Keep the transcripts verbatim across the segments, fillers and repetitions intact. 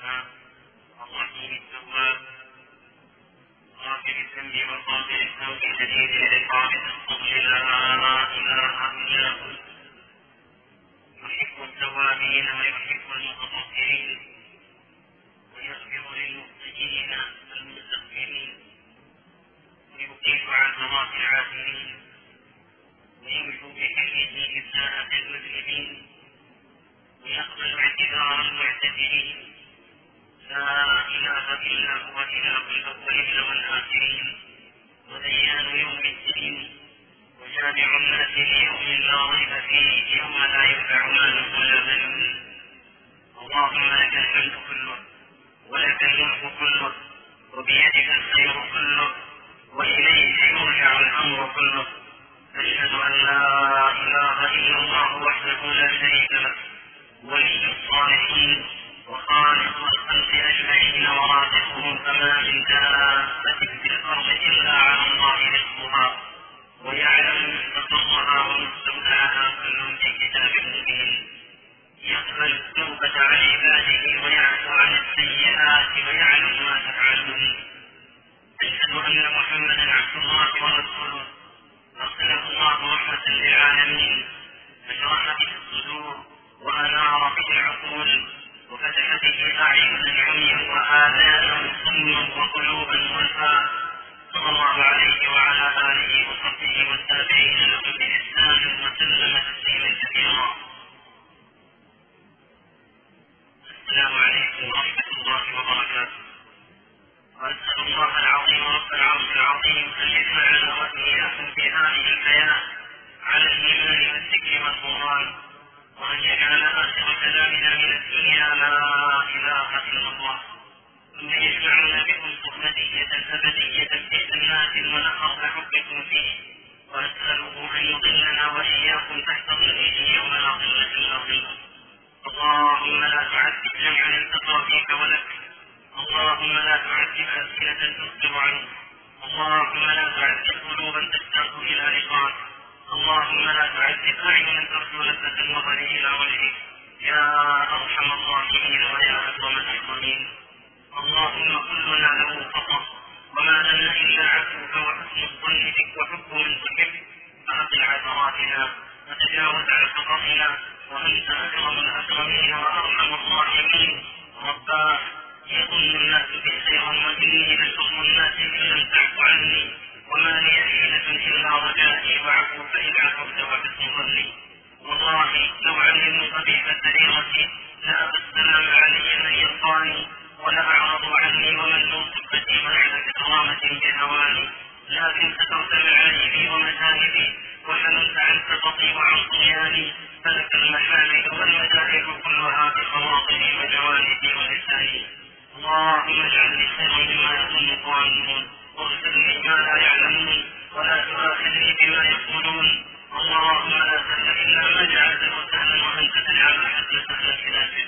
الوهاب الرحيم التواب غافر الذنب وقابل التوب شديد العقاب ذي الفضل لا اله الا هو يحب التوابين ويحب المتطهرين ويغفر للمبتدئين المستغفرين ويقيم عن مرات العاثرين ويمحو بحلمه إساءة المذنبين ويقبل اعتذار المعتذرين لا إله إلا هو إله الأولين والآخرين وديان يوم الدين وجامع الناس ليوم لا ريب فيه يوم لا ينفع مال ولا بنون. اللهم لك الحمد كله ولك الملك كله وبيدك الخير كله وإليك يرجع الأمر كله. أشهد أن لا إله إلا الله وحده لا شريك له ولي الصالحين وخالق الخلق أجمعين ورازقهم فما من دابة في الأرض إلا على الله رزقها ويعلم مستقرها ومستودعها كل في كتاب مبين. يقبل التوبة عن عباده ويعفو عن السيئات ويعلم ما تفعلون. أشهد أن محمدا عبد الله ورسوله أرسله الله رحمة للعالمين فشرح به الصدور وأنار به العقول وفتح به أعينا عميا وآذانا صما وقلوبا غلفا. صلى الله عليه وعلى آله وصحبه والتابعين لهم بإحسان وسلم تسليما كثيرا. السلام عليكم ورحمة الله وبركاته. وأسأل الله العظيم رب العرش العظيم أن يجمعنا وإياكم في هذه الحياة على الإيمان والذكر والقرآن وأن يجعل آخر كلامنا من الدنيا لا إله إلا الله ثم يجمعنا بكم صحبتية أبدية في جنات ونهر حبكم فيه. وأسأله أن يضلنا وإياكم تحت ظله يوم لا ظل إلا ظله. اللهم لا تعذب جمعا التقى فيك ولك. اللهم لا تعذب ألسنة تصدر عنك. اللهم لا تعذب قلوبا تشتاق إلى لقائك. اللهم لا تعذب أعينا ترجو لذة النظر إلى وجهك يا أرحم الراحمين ويا أكرم الأكرمين. اللهم كلنا له خطأ وما لنا إلا عفوك وحسن الظن بك وحب من تحب فأقل عثراتنا وتجاوز عن خطأنا وأنت أكرم الأكرمين وأرحم الراحمين. رباه يظن الناس بي خيرا وإني لشر الناس إن لم تعف عني وما لي حيلة إلا رجائي وعفوك إن عفوت وحسن ظني. والله لو علموا قبيح سريرتي لأبى السلام علي من يلقاني ولأعرض عني ومن صحبتي منع كرامة بهواني. لكن سترت معايبي ومسائبي وحملت عن سقطي وعن طغياني فلك المحامد والمدائح كلها بخواطري وجوانبي ولساني. اللهم اجعلني خيرا مما يظن الظالمون واغفر لي ما لا يعلمون ولا تؤاخذني بما يقولون. اللهم لا سهل إلا ما جعلته سهلا وأنت تجعل الحزن سهلا خلافه.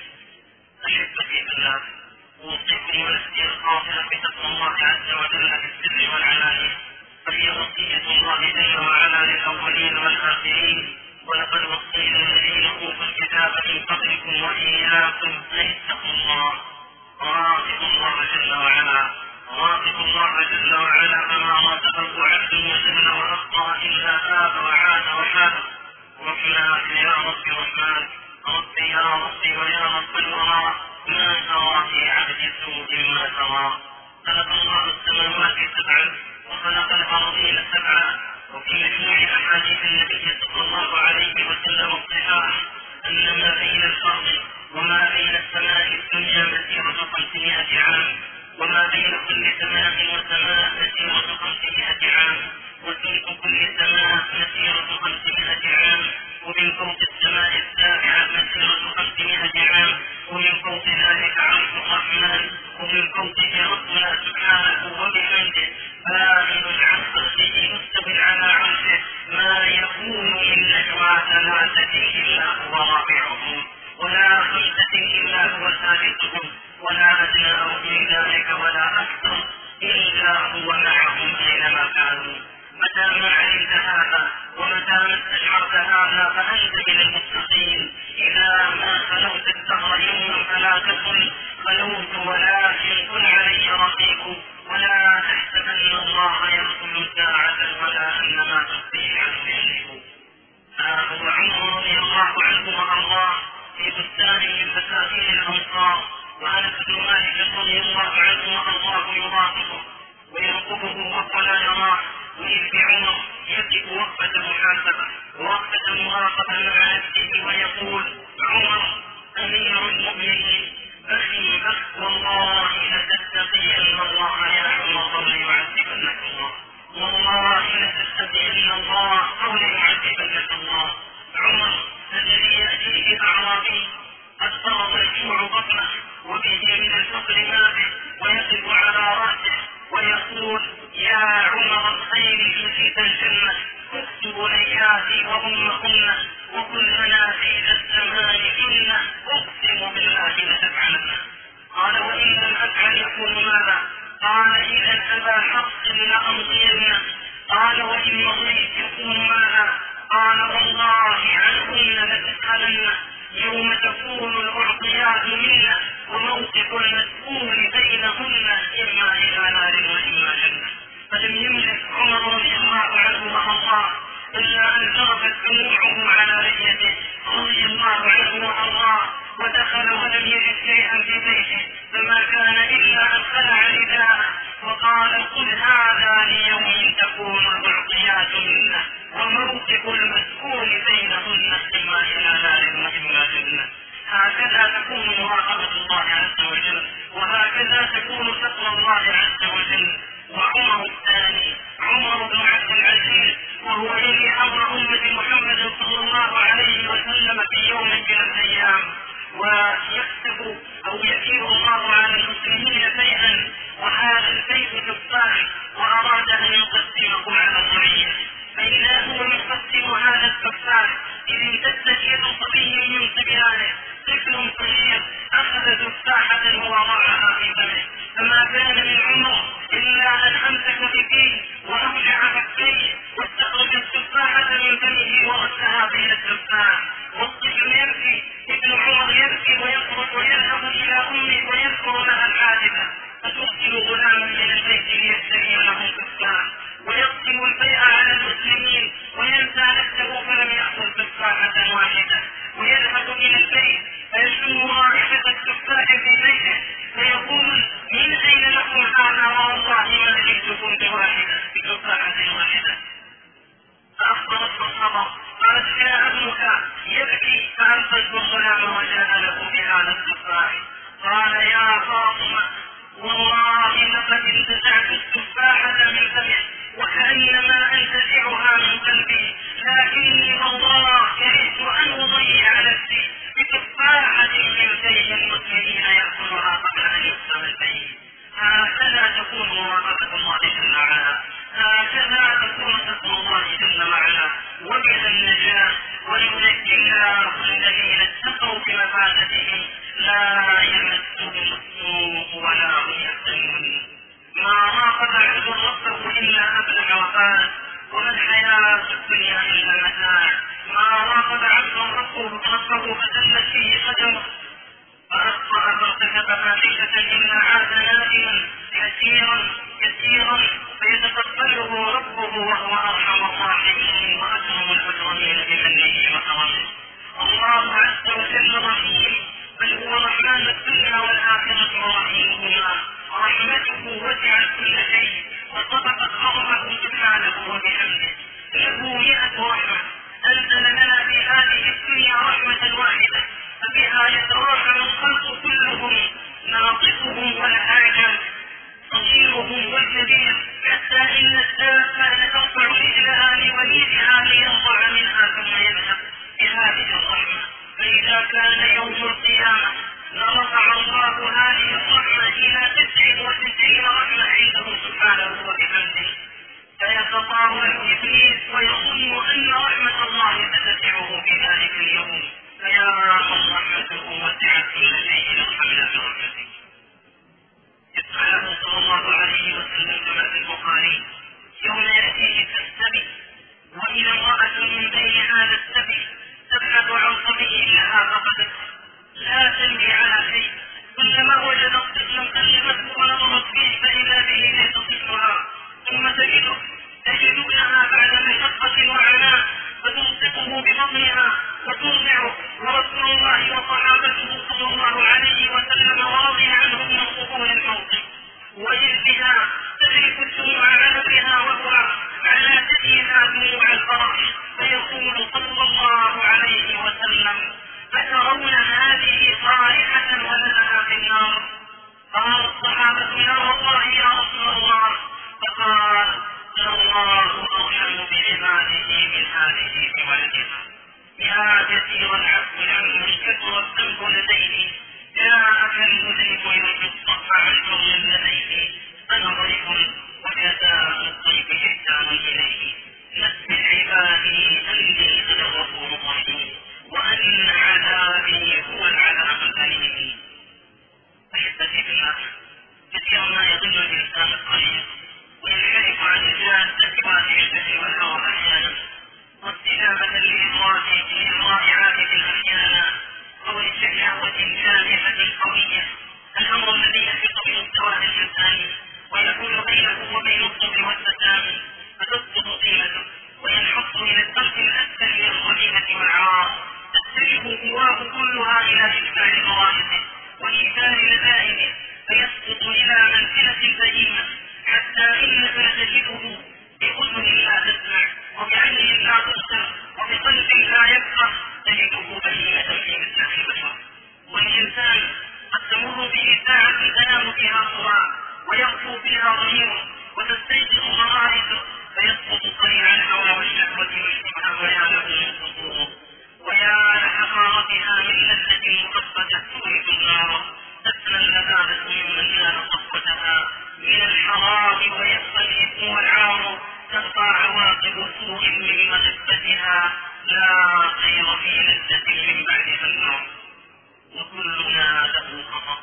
أحبتي بالله أوصيكم ونفسي الخاطئة بتقوى الله عز وجل في السر والعلانية فهي وصية الله جل وعلا للأولين والآخرين. ولقد وصينا الذين أوتوا الكتاب من قبلكم وإياكم أن اتقوا الله. راقبوا الله جل وعلا راقبوا الله جل وعلا فما راقبه عبد وجل وأخطأ إلا تاب وعاد وحاد. رحمن يا رب رحمن ربي يا ربي ويا رب الورى ما ترى في عبد سوء ما ترى. خلق الله السماوات سبعا وخلق الأرضين سبعا. وفي مجموع أحاديث النبي صلى الله عليه وسلم الصحاح أن ما بين الأرض وما بين السماء الدنيا مسيرة خمسمائة عام وما بين كل سماء وسماء مسيرة خمسمائة عام وسلك كل سماء مسيرة خمسمائة عام ومن فوق السماء السابعة مسيرة خمسمائة عام ومن فوق ذلك عرش الرحمن ومن فوقه ربنا سبحانه وبحمده بائن عن خلقه مستوٍ على عرشه ما يكون من نجوى ثلاثة إلا هو رابعهم ولا خمسة إلا هو سادسهم ولا أدنى من ذلك ولا أكثر إلا هو معهم أينما كانوا. متى ما علمت هذا ومتى ما استشعرت هذا فأنت من المتقين. إذا ما خلوت الدهر يوما فلا تقل خلوت رضي الله عنه وارضاه يراقبه ويرقبه وهو لا يراه، وإذ بعمر يقف وقفة محاسبة ووقفة مراقبة مع نفسه ويقول: عمر أمير المؤمنين أخي أخ والله لتتقين الله يا عمر قول يعذبنك الله، والله لتتقين الله قول يعذبنك الله. عمر الذي يأتيه أعرابي قد فرض الجوع بطنه وبه من الفقر ماء ويقف على رأسه ويقول: يا عمر الخير جزيت الجنة، اكتب لياتي وأمهن وكل منازل الزمان جنة، أقسم بالله لتفعلن. قال: وإن لم أفعل يكون ماذا؟ قال: إذا أبا حفص لأمضين. قال: وإن مضيت يكون ماذا؟ قال: والله عنهن لتسألن يوم تكون الأعطيات منا وموقف المسؤول بينهن إما إلى نار وإما جنة. فلم يملك عمر رضي الله عنه وأرضاه إلا أن ضربت دموعه على لحيته رضي الله عنه وأرضاه، ودخل ولم يجد شيئا في بيته فما كان إلا أن خلع رداءه وقال: قل هذا ليوم تكون الأعطيات منا وموقف المسؤول بينهن إما إلى نار وإما جنة. هكذا تكون مراقبة الله عز وجل، وهكذا تكون تقوى الله عز وجل. وعمر الثاني عمر بن عبد العزيز وهو يلي أمر أمة محمد صلى الله عليه وسلم في يوم من الأيام، ويكتب أو يسير الله على المسلمين شيئا وهذا البيت تفاح وأراد أن يقسمه على الرعية، فإذا هو يقسم هذا التفاح إذ امتد يد صبي من صبيانه طفل صغير أخذ تفاحة ووضعها في فمه، فما كان من عمر إلا أن أمسك بفيه وأوجع فكيه واستخرج التفاحة من فمه ورسها بين التفاح، والطفل يبكي، ابن عمر يبكي ويخرج ويذهب إلى أمه ويذكر لها الحادثة فترسل غلاما من البيت ليشتري له تفاح ويقسم البيع على المسلمين وينسى نفسه فلم يأخذ تفاحة واحدة، ويذهب إلى البيت فيشم رائحة التفاح في بيته فيقول: من أين لكم هذا؟ والله ما جئتكم بواحدة بتفاحة واحدة. فأخبرته الخبر قالت: جاء ابنك يبكي فأرسلت الغلام وجاء له بهذا التفاح. قال: يا فاطمة والله لقد انتزعت التفاحة من فمه وكأنما أنتزعها من قلبي، لكني والله كرهت أن أضيع نفسي بتفاحة من بين المسلمين يأكلها قبل أن يقسم البيت. هكذا تكون مراقبة الله جل وعلا، هكذا تكون تقوى الله جل وعلا، وبها النجاة وينجي الله الذين اتقوا بمفازتهم لا يمسهم السوء ولا هم يحزنون. ما راقب عبد ربه إلا أفلح وفاز، وما الحياة الدنيا إلا متاع. ما راقب عبد ربه ربه فزلت فيه قدمه فأخطأ فارتكب فاحشة إلا عاد نادما كثيرا كثيرا فيتقبله ربه وهو أرحم الراحمين وأكرم المكرمين بمنه وكرمه. الله عز وجل رحيم، بل هو رحمن الدنيا والآخرة ورحيمهما، رحمته وسعت كل شيء وسبقت عظمه سبحانه وبحمده. له مئة رحمة أنزل لنا في هذه الدنيا رحمة واحدة فبها يتراحم الخلق كلهم، ناطقهم والأعجم صغيرهم والكبير، حتى إن الدابة ترفع رجلها لوليدها ليرضع منها ثم يذهب بهذه الرحمة. فإذا كان يوم القيامة لرفع فيها قرى ويغفو فيها ضمير وتستيقظ غرائز فيسقط صريع الهوى والشهوة والشبهة ويا له من سقوط ويا لحقارتها من لذة مؤبدة تورث النار تسمى اللذاذة ممن كان صفوتها من الحرام ويبقى الإثم والعار تبقى عواقب سوء من مغبتها لا خير في لذة من بعدها النار وكلنا له خطأ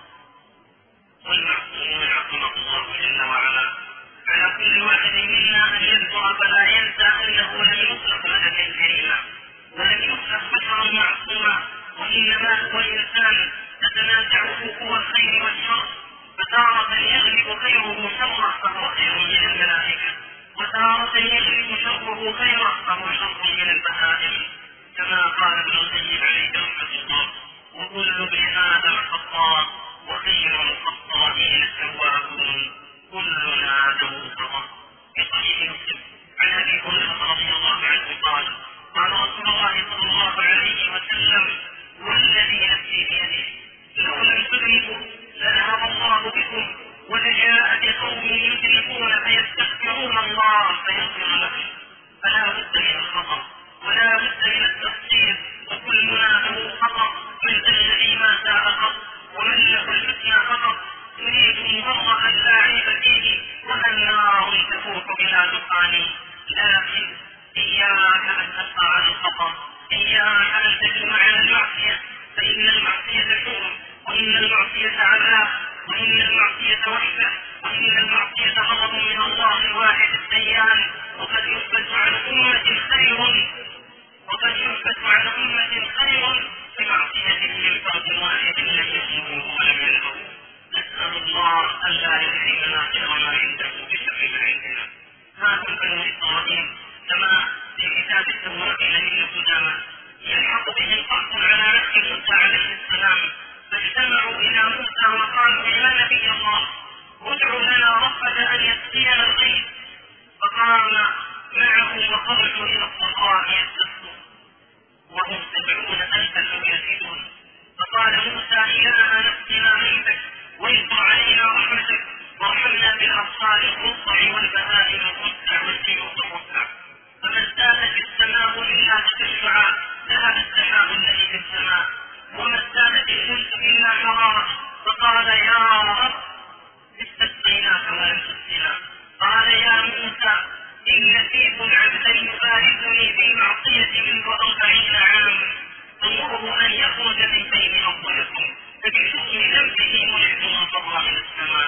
والمعصوم عظمه الله جل وعلا على كل واحد منا أن يذكر فلا ينسى أنه لم يخلق ملكا كريما ولم يخلق بشرا معصوما وإنما هو الإنسان تتنازعه قوى الخير والشر فتارة يغلب خيره شره فهو خير من الملائكة وتارة يغلب شره خيره فهو شر من البهائم كما قال ابن القيم عليه رحمة الله وكل ابن آدم خطاء وخير الخطائين التوابون كلنا له خطأ. في صحيح مسلم عن أبي هريرة رضي الله عنه قال قال رسول الله صلى الله عليه وسلم والذي نفسي بيده لو لم تذنبوا لذهب الله بكم ولجاء بقوم يذنبون فيستغفرون الله فيغفر لهم فلا بد من الخطأ ولا بد من التقصير وكلنا له خطأ من الذي ما ساء قط ومن له الحسنى فقط يريد المرء لا عيب فيه والنار تفوح بلا دخان لكن إياك أن تقع على الخطأ إياك أن تجمع على المعصية فإن المعصية شؤم وإن المعصية عذاب وإن المعصية وحدة وإن المعصية غضب من الله الواحد الديان وقد يثبت عن أمة خير وقد يثبت عن أمة خير بمعصية من فرد واحد لم يصيبه ولم يلهه نسأل الله ألا يحرمنا خير ما عنده بشر ما عندنا. هذا بنو إسرائيل كما في كتاب التوراة لابن قدامة يلحق به القصد على نفس موسى عليه السلام فاجتمعوا إلى موسى وقالوا يا نبي الله ادع لنا ربك أن يسقينا الغيث فقام معه وخرجوا إلى الصحراء يستسقون وهم سبعون ألفا أو يزيدون فقال موسى إلهنا نسقنا غيثك ويسر علينا رحمتك وارحمنا بالأبصار الرصع والبهائم الرصع والسيوف الرصع فما ازدادت السماء إلا تشفع ذهب السحاب الذي في السماء وما ازدادت الشمس إلا حرارة فقال يا رب استسقيناك ولم تسقنا قال يا موسى إن فيكم عبدا يبارزني بالمعصية منذ أربعين عاما أمره أن يخرج من بين أظهركم فبشؤم ذنبه ملحد مطر من السماء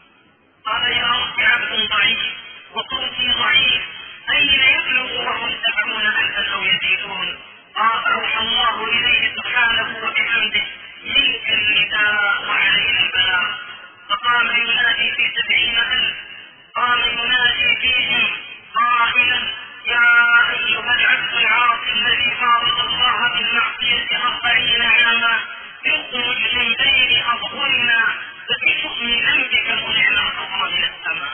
قال يا رب عبد ضعيف وصوتي ضعيف أين يبلغ وهم سبعون ألفا أو يزيدون قال أوحى الله إليه سبحانه وبحمده منك النداء وعلينا البلاغ فقام ينادي في سبعين ألف قام ينادي فيهم قائلا يا أيها العبد العاصي الذي فارق الله بالمعصية أربعين عاما يخرج من بين أظهرنا فبشؤم ذنبك منعنا الخطر من السماء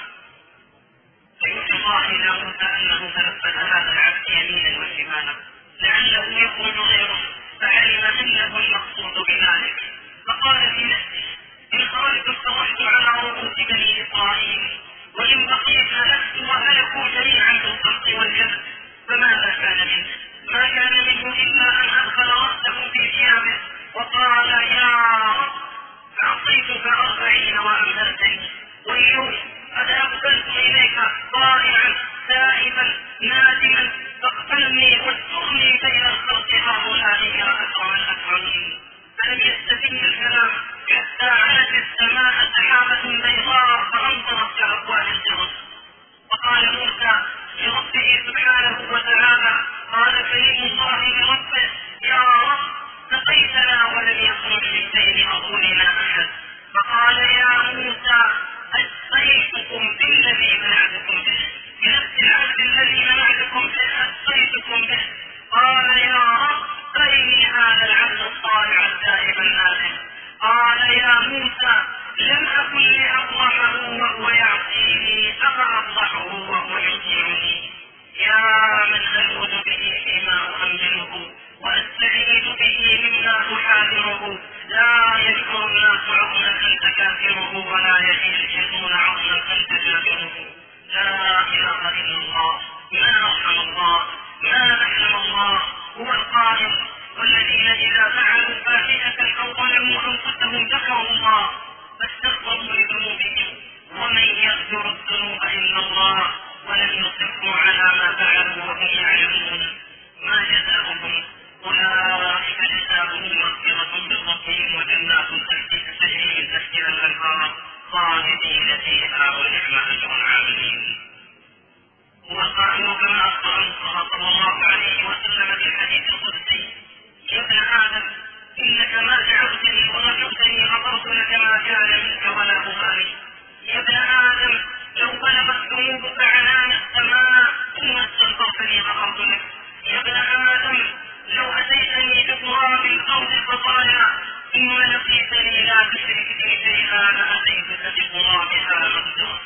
فيوحي الله إلى موسى أنه تنفذ هذا العبد يمينا وشمالا لعله يخرج غيره فعلم أنه المقصود بذلك فقال في نفسه إن خرجت افترحت على رؤوس بني إسرائيل وإن بقيت هلكت وهلكوا جميعا بالقصد والجهل فماذا كان منه؟ ما كان منه إلا أن أدخل رأسه في ثيابه وقال يا رب فعصيتك أربعين وأمهلتني واليوم قد أقبلت إليك ضائعا تائبا نادما فاقتلني واسترني بين الخلق هؤلاء يا أكرم الأكرمين فلم يستتم الكلام حتى علت السماء سحابة بيضاء فأمطرت كأقوال الجرس فقال موسى لربه سبحانه وتعالى قال كريم الله لربه يا رب سقيتنا ولم يخرج من بين أظهرنا أحد فقال يا موسى أسقيتكم بالذي منعتكم به بنفس العهد الذي منعتكم به أسقيتكم به قال يا رب أرني هذا العهد الصالح الدائم النادم قال يا موسى لم أكن لأفضحه وهو يعصيني أفأفضحه وهو يطيعني يا من ألوذ به فيما أؤمنه وأستعيذ به مما أحاذره لا يذكر الناس عظما أنت كافره ولا الله فاستغفروا لذنوبهم ومن يغفر الذنوب إلا الله ولم يصروا على ما فعلوا وهم يعلمون ما جزاؤهم أولئك جزاؤهم مغفرة من ربهم وجنات تجري من تحتها الأنهار خالدين فيها ونعم أجر العاملين. هو القائل كما أخبر المصطفى صلى الله عليه وسلم في الحديث القدسي: يا ابن آدم إنك ما دعوتني ورجوتني غفرت لك ما كان منك ولا أبالي. يا ابن آدم لو بلغت ذنوبك عنان السماء ثم استغفرتني غفرت لك. يا ابن آدم لو أتيتني بتراب الأرض خطايا ثم لقيتني لا تشرك بي شيئا لأتيتك بترابها مغفرة.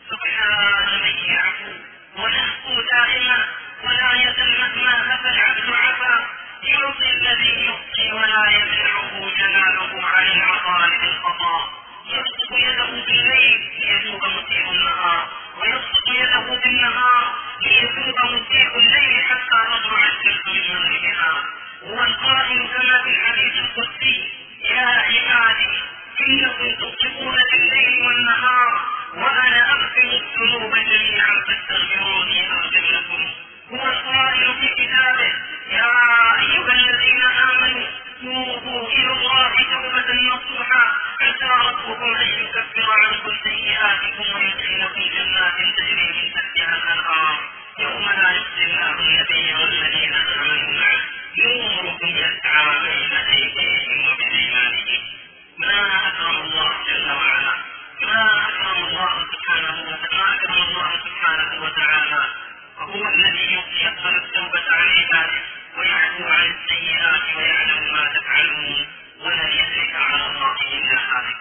سبحان من يعفو ونحكو دائما ولا يزل مهما هفى العبد عفا يعطي الذي يعطي ولا يمنعه جلاله عن العطاء بالخطا. يبسط يده بالليل ليتوب مسيء النهار ويبسط يده بالنهار ليتوب مسيء الليل حتى تطلع الشمس من مغربها. هو القائل كما في الحديث القدسي: يا عبادي إنكم تخطئون بالليل والنهار وأنا أغفر الذنوب جميعا فاستغفروني أغفر لكم. هو القائل في كتابه: يا أيها الذين آمنوا توبوا إلى الله توبة نصوحا عسى ربكم أن يكفر عنكم سيئاتكم ويدخلكم جنات تجري من تحتها الأنهار يوم لا يخزي الله النبي والذين آمنوا معه نوركم يسعى بين أيديهم وبأيمانهم. ما أكرم الله جل وعلا، ما أكرم الله سبحانه وتعالى، أكرم الله سبحانه وتعالى وهو الذي يقبل التوبة عن عباده ويعفو عن السيئات ويعلم ما تفعلون ولن يدرك على الله إلا حالك.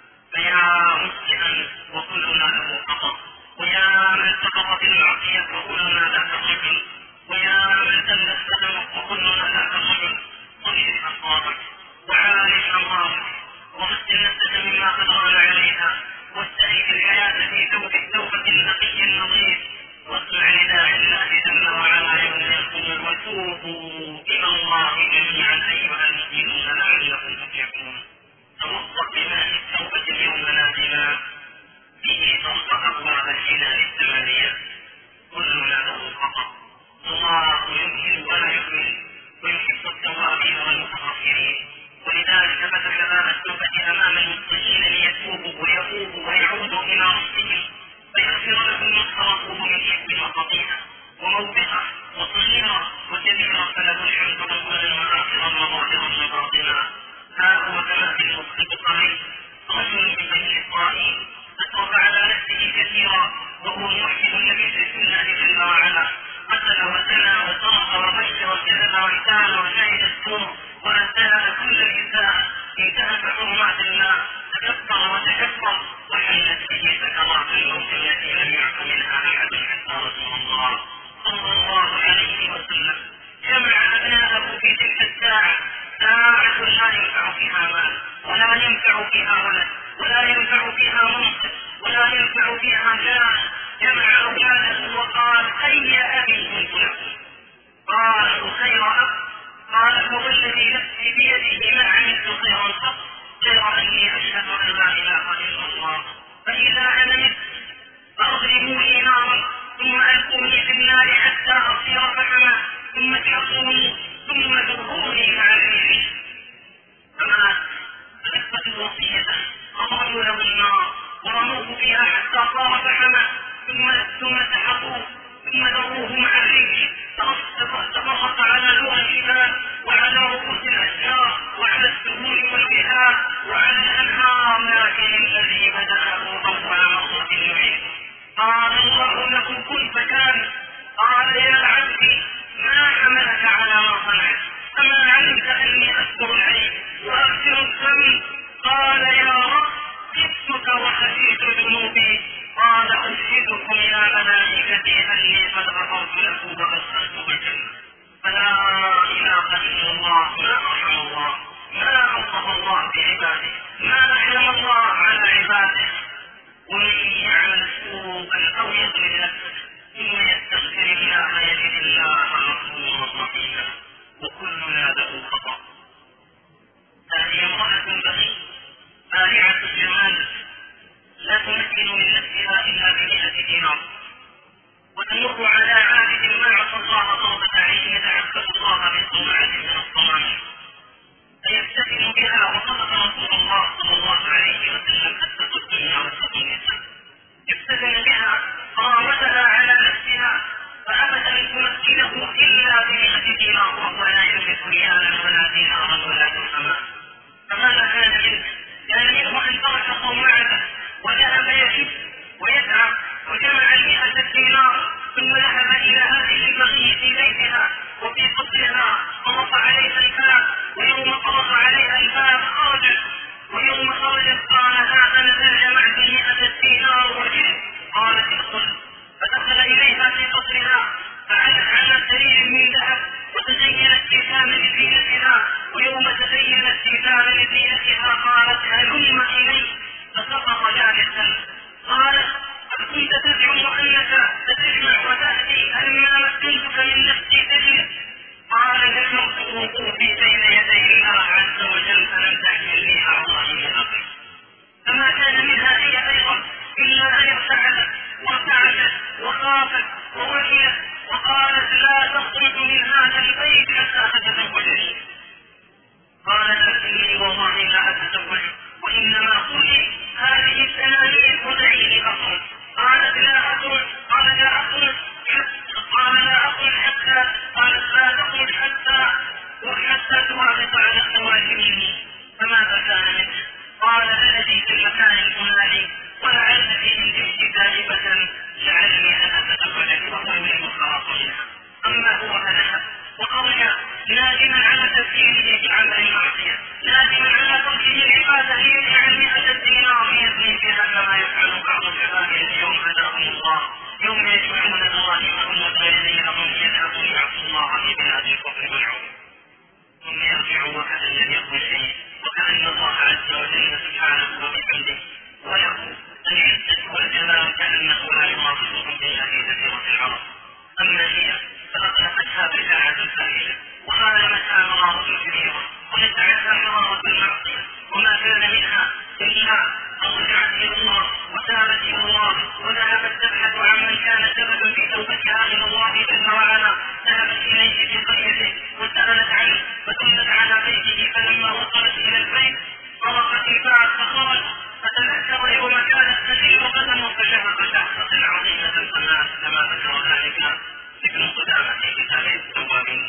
فيا مسلما وكلنا له خطأ، ويا من سقط في المعصية وكلنا ذاك الرجل، ويا من تم السلم وكلنا ذاك الرجل. طهر أصواتك وعالج أمراضك وغسل نفسك مما قد غال عليها واستعيد الحياة في ثوب التوبة النقي النظيف واسمع نداء الله جل وعلا يوم يقول: وتوبوا إلى الله جميعا أيها المؤمنون لعلكم تفلحون. توضأ بماء التوبة اليوم نازلا به ترفع أبواب الحلال الثمانية. كلنا له خطأ، الله يمهل ولا يهمل ويحب التوابين والمتطهرين، ولذلك فتح باب التوبة أمام المسلمين ليتوبوا ويتوبوا ويعودوا إلى ربهم فيغفر لهم ما اقترفوه من إثم وخطيئة وموبقة وصغيرة وكبيرة، فله الحمد أولا وآخرا وظاهرا وباطنا. ها هو كما في البخاري: رجل من بني إسرائيل أسرف على نفسه كثيرا وهو موحد لبشرك الله جل وعلا، قتل وزنى وسرق وغش وكذب واحتال وشهد السوء وأنتهى كل الإنسان، انتهك حرمات الله، تكبر وتكبر وحلت به سكرات الموت التي لم يعف منها أحد حتى رسول الله صلى الله عليه وسلم جمع أبناءه في تلك الساعة، ساعة لا ينفع فيها مال ولا ينفع فيها ولد ولا ينفع فيها منصب ولا ينفع فيها جاه. جمع أولاده وقال: أي أبي كنت لكم؟ قالوا: خير أب. قال: هو الذي نفسي بيده ما عملت خيرا قط غير أني أشهد أن لا إله إلا الله، فإذا أنا مت فأضربوا لي نارا ثم ألقوني في النار حتى أصير فحما ثم اجحصوني ثم ذروني مع الريح. فمات فنفذ الوصية فضربوا له النار ورموه فيها حتى صار فحما ثم ثم سحقوه ثم ذروه مع الريح تفرق على لوح الجبال وعلى رؤوس الأشجار وعلى السهول والبحار وعلى الأنهار، لكن الذي بدأه أول مرة يعيد. قال الله له: كن فكان. قال: يا عبدي ما حملك على ما صنعت؟ أما علمت أني أستر العيب وأغفر الذنب؟ قال: يا رب خفتك وخشيت ذنوبي. قال: أشهدكم يا ملائكتي أني قد غفرت له وأدخلته الجنة. فلا إله إلا الله، ما أرحم الله، ما ألطف الله بعباده، ما أحلم الله على عباده. ومن يعمل سوءا أو يظلم نفسه ثم يستغفر الله يجد الله غفورا رحيما. وكلنا له خطأ. هذه امرأة بغي بارعة الجمال لا تمكن من نفسها إلا بمئة دينار، وتمر على عابد ما عصى الله طلبة عيش يتعبد الله بصنعة من الصنائع فيفتتن بها. وصدق رسول الله صلى الله عليه وسلم أسس الدنيا وسط النساء، يفتتن بها قامتها على نفسها فأبت أن تمكنه إلا بمئة دينار، وهو لا يملك ريالا ولا دينارا ولا درهما. فماذا كان منه؟ كان منه أن ترك صومعته وذهب يشد ويسعى وجمع المئة الدينار، ثم ذهب إلى هذه البغي في بيتها وفي قصرها طرق عليها الباب، ويوم طرق عليها الباب خرجت، ويوم خرجت قال ها أنا ذا جمعت مئة الدينار وجئت. قالت ادخل، فدخل إليها في قصرها فعلت على سرير من ذهب وتزينت في كامل زينتها، ويوم تزينت في كامل زينتها قالت هلم إلي، فسقط جالسا. قالت أكنت تزعم أنك ستجمع وتأتي ألما مكنتك من نفسي تجلس؟ قال ذكرت وقوفي بين يدي الله عز وجل فلم تحمل لي أعضائي من أمري. فما كان منها هي أيضا إلا أن ارتعدت وارتعدت وخافت ووهيت وقالت لا تخرج من هذا البيت حتى تتزوجني. قال لكني والله لا أتزوج، وإنما قولي هذه الثمانية ودعيني أخرج. قالت لا أخرج، قال لا أخرج قال لا أخرج حتى قالت لا تخرج حتى وحتى توافق على الزواج مني. فماذا كان منه؟ قال الذي في المكان الفلاني ولعل في عندك كاذبة لعلني أن أتزوجك وأمي وخلاص منها. أما هو فذهب وخرج نادما على تفكيره في عمل المعصية، نادما على تركه العبادة ليجعل مئة الدينار يزني بها كما يفعل بعض العباد اليوم هداهم الله، يوم يجمعون ظواهرهم وبينهم يذهبون يعصوا الله في بلاد الكفر والعون، ثم يرجعوا وكأن لم يكن شيء، وكأن الله عز وجل سبحانه وبحمده وله العزة والجلال كأنه لا يناقضهم إلا في جزيرة العرب. أما هي فأطلقتها بشاعة فاحشة وعالمتها مرارة كبيرة ونزعتها حرارة المعصية، وما كان منها إلا أن رجعت إلى الله وتابت إلى الله وذهبت تبحث عن من كان سببا في توبتها إلى الله جل وعلا. ذهبت إليه في قريته وسألت عنه فتمت على بيته، فلما وصلت إلى البيت طرقت الباب فخرج فتذكر يوم كانت تسير قدمه فشهق شهقة عظيمة كما ذكر ذلك ابن قدامة في كتاب التوابين.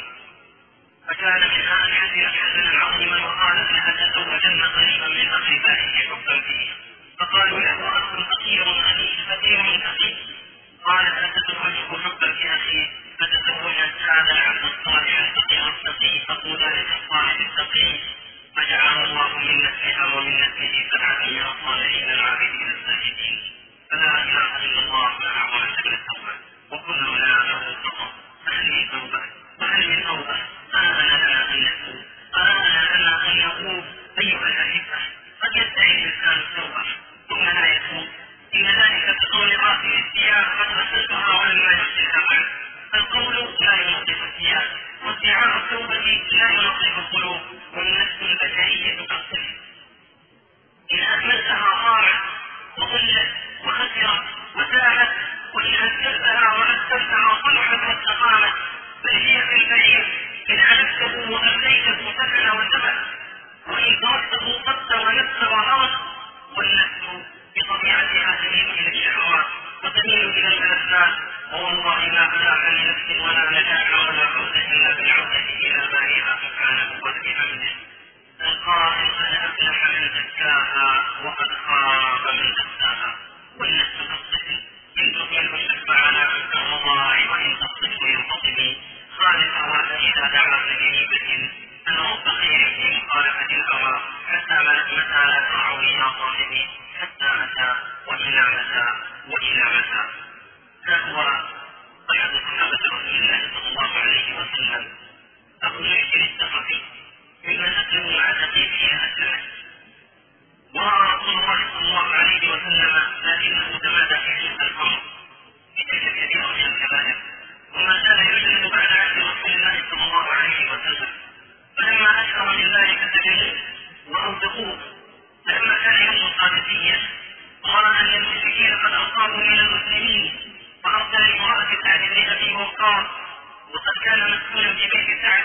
فكان منها أن حزنت حزنا عظيما وقالت لأتزوجن قريبا من أخي فاحش حبا فيه، فقالوا له أخ فقير أخي فقير أخي. قالت أتزوجه حبا في أخي، فتزوجت هذا العبد الصالح الفقير التقي، فقول ذلك الصالح التقي فجعل الله من نسلها ومن نسله سبعة من الصالحين العابدين الساجدين. فلا إله إلا الله مع واجب التوبة، وكلنا له خطأ. هل من توبة وهل من توبة؟ آمن لنا أن نتوب، آمن لنا أن نقول أيها الأحبة قد يدعي الإنسان التوبة ثم لا يتوب. إن ذلك كقول غافل الثياب قد غسلتها ولما يغسلها بعد. فالقول لا ينظف الثياب، وادعاء التوبة لا ينظف القلوب، والنفس البشرية تقصر. إن أهملتها ضاعت وضلت وخسرت وساءت، وإن أسكرتها وأسكرتها صلحت واستقامت. فهي في البعير إن علمته وأمليته سكن وثبت، وإن تركته صد ونفس وهرس. والنفس بطبيعتها تميل إلى الشهوات وتميل إلى الملذات، والله لا بلاغ لنفس ولا نجاح ولا فوز إلا بالعودة إلى بارئها سبحانه وبحمده. القائل قد أفلح من زكاها وقد خاب من دساها. والنفس كالطفل إن تطيل الشك على أنت الرضاع، وإن تصدق ينتصبي خالقها فإذا دعا لجنيبة أن رب خير في مخالفة الهوى. حتى متى لا ترعوني يا صاحبي، حتى متى وإلى متى وإلى متى. هو أحد صحابة رسول الله صلى الله عليه وسلم أبو جعفر الثقفي ممن أسلموا مع تقييده أسلمه، ورأى رسول الله صلى الله عليه وسلم لكنه تمادى في حدود الأمر بتلك الكبيرة من الكبائر، وما زال يجلد بعد عهد رسول الله صلى الله عليه وسلم. فلما أشهر من ذلك سجنوه وأوثقوه. فلما كان يوم القادم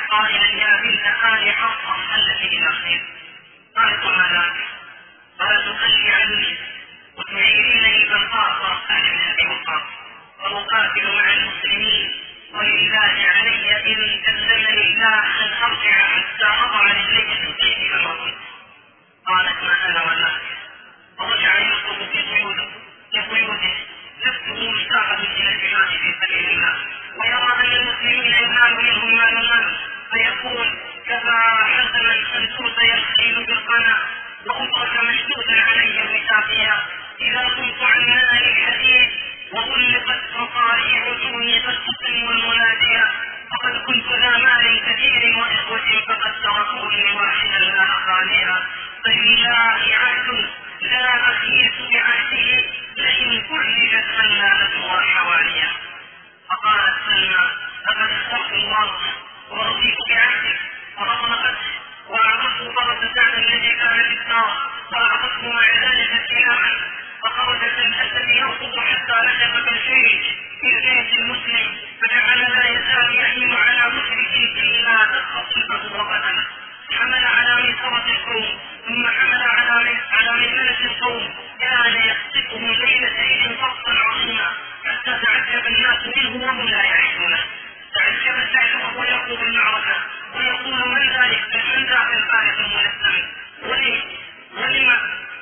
قائلا يا بنت آل حفصة التي إلى خير. قالت وما ذاك؟ قال تصلي عني وتعيرينني بالخاصة أهل من أبي وقاص وأقاتل مع المسلمين ولله علي إن كلمني الله أن أرجع حتى أضع رجلي في الطيب كما كنت. قالت ما أنا ولاك. ورجع يخطب في قيوده في قيوده نفسه مشتاقة إلى الجهاد في سبيل الله ويرى أن المسلمين ينال منهم ما ينال فيقول كفى حسنا أن ترضي الخيل بالقناة وأترك مشدودا علي الوثاقية إذا كنت عن نار الحديد وغلقت مصاريع عجوني فالتتم المنادية فقد كنت ذا مال كثير وإخوة فقد تركوني واحدا لا أخاليها فلله عهد لا أخيس بعهده لئن كلفت فلانتها حواليها. فقالت سلمى لقد اخترت الله ورضيت بعهدك فأطلقته وأعطته فرس سعد الذي كان في النار وأعطته مع ذلك سلاحا فخرج كالأسد يركض حتى لحق بالشيء في البيت المسلم فجعل لا يزال يحمل على مشرك إلا تخطفه وقتله. حمل على ميسرة القوم ثم حمل على على ميمنة القوم كان يخطفهم ليلة عيد فصلا عظيما حتى تعجب الناس منه وهم لا يعرفونه. تعجب سعد وهو يقود المعركة ويقول من ذلك من ذاك الفارس الملثم ولم ولم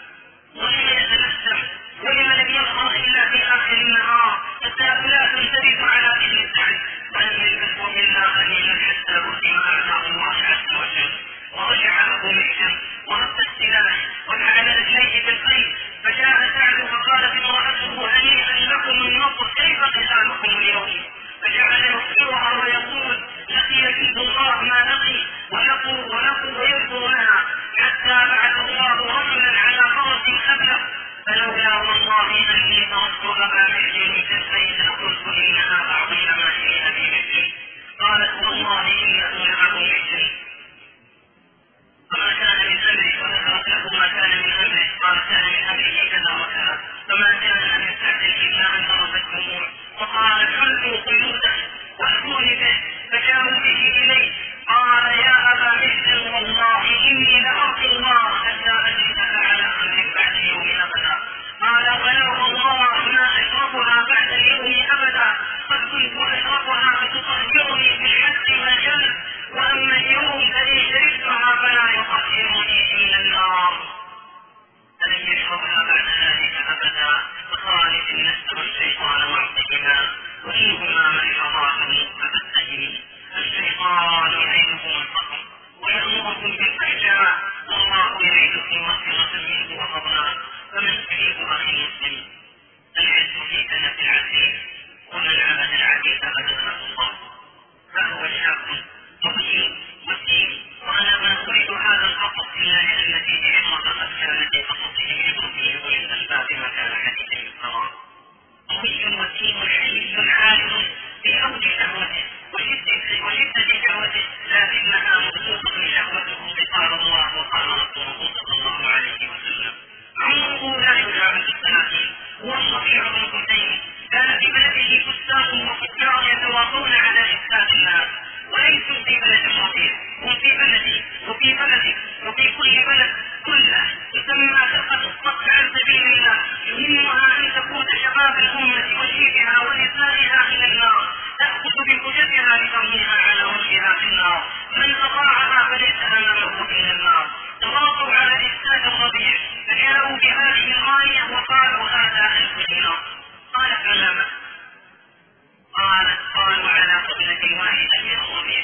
ولم يتلثم ولم لم يظهر إلا في آخر النهار التأكلات ترد على إذن سعد ولم يلبثوا إلا قليلا حتى هزم أعداء الله عز وجل ورجع أبو محسن ورد السلاح وجعل رجليه بالخيل فجاء سعد فقالت امرأته هنيئا لكم النصر كيف قتالكم اليوم فجعل يخبرها ويقول لقي جند الله ما لقي ولقوا ولقوا ويرضوا لها حتى بعث الله رجلا على فرس أبلغ فلولا والله أني تركت أبا محسن كالبيت لقلت إنها بعضي ما شئ أبي محسن. قالت والله إنه لأبو محسن فما كان من أمره وذكرت له ما كان من أمره قال كان من أمره كذا وكذا فما كان من سعد إلا أن ضربت الدموع وقال حلوا قيوده واهدوني به فجاءوا به إليه قال يا أبا محسن والله إني لأرجو الله حتى أجدك على أمر بعد اليوم أبدا. قال ولا والله ما أشربها بعد اليوم أبدا قد كنت أشربها فتطهرني بالحد والجلد وأما اليوم الذي شربتها فلا يطهرني إلا النار. فلن يشربها بعد ذلك أبدا فخالف النفس والشيطان معصيهما وإنهما محرضات فبتهمي. الشيطان يعيدكم الفقر ويأمركم بالفحشاء والله يعيدكم مغفرة منه وفضلا. فمن تريد أخي المسلم العز في كنف العزيز ومن عبد العزيز أبدا الله فهو شاب مقيم مسلم وأنا ما أريد هذا القصص إلا لأن فيه عبرة قد كانت في قصصه عبرته وإن الأسباب ما كان حديثا يذكرا. قوي وسيم حليم عالم في أوج شهوته وشدة وشدة شهوته لكنها مخلوقة شهوته قال الله وقال رسوله صلى الله عليه وسلم. عمره لا يجاوز الثلاثين هو الصفيع بن حسين كان في بلده فساق وفجار يتواصون على إفساد الناس وليسوا في بلد الرفيع هم في بلدي وفي بلدي وفي كل بلد كله تسمى فرقة الصف عن سبيل الله يهمها أن تقود شباب الأمة وشيبها ونسائها إلى النار تأخذ بحجتها لترميها على وجهها في النار من أطاعها فليس أمامه إلا النار. تواصوا على إفساد الربيع فجاءوا بهذه الغاية وقالوا هذا ألف دينار. قالت علامة قالت قالوا على قبلة واحدة من الربيع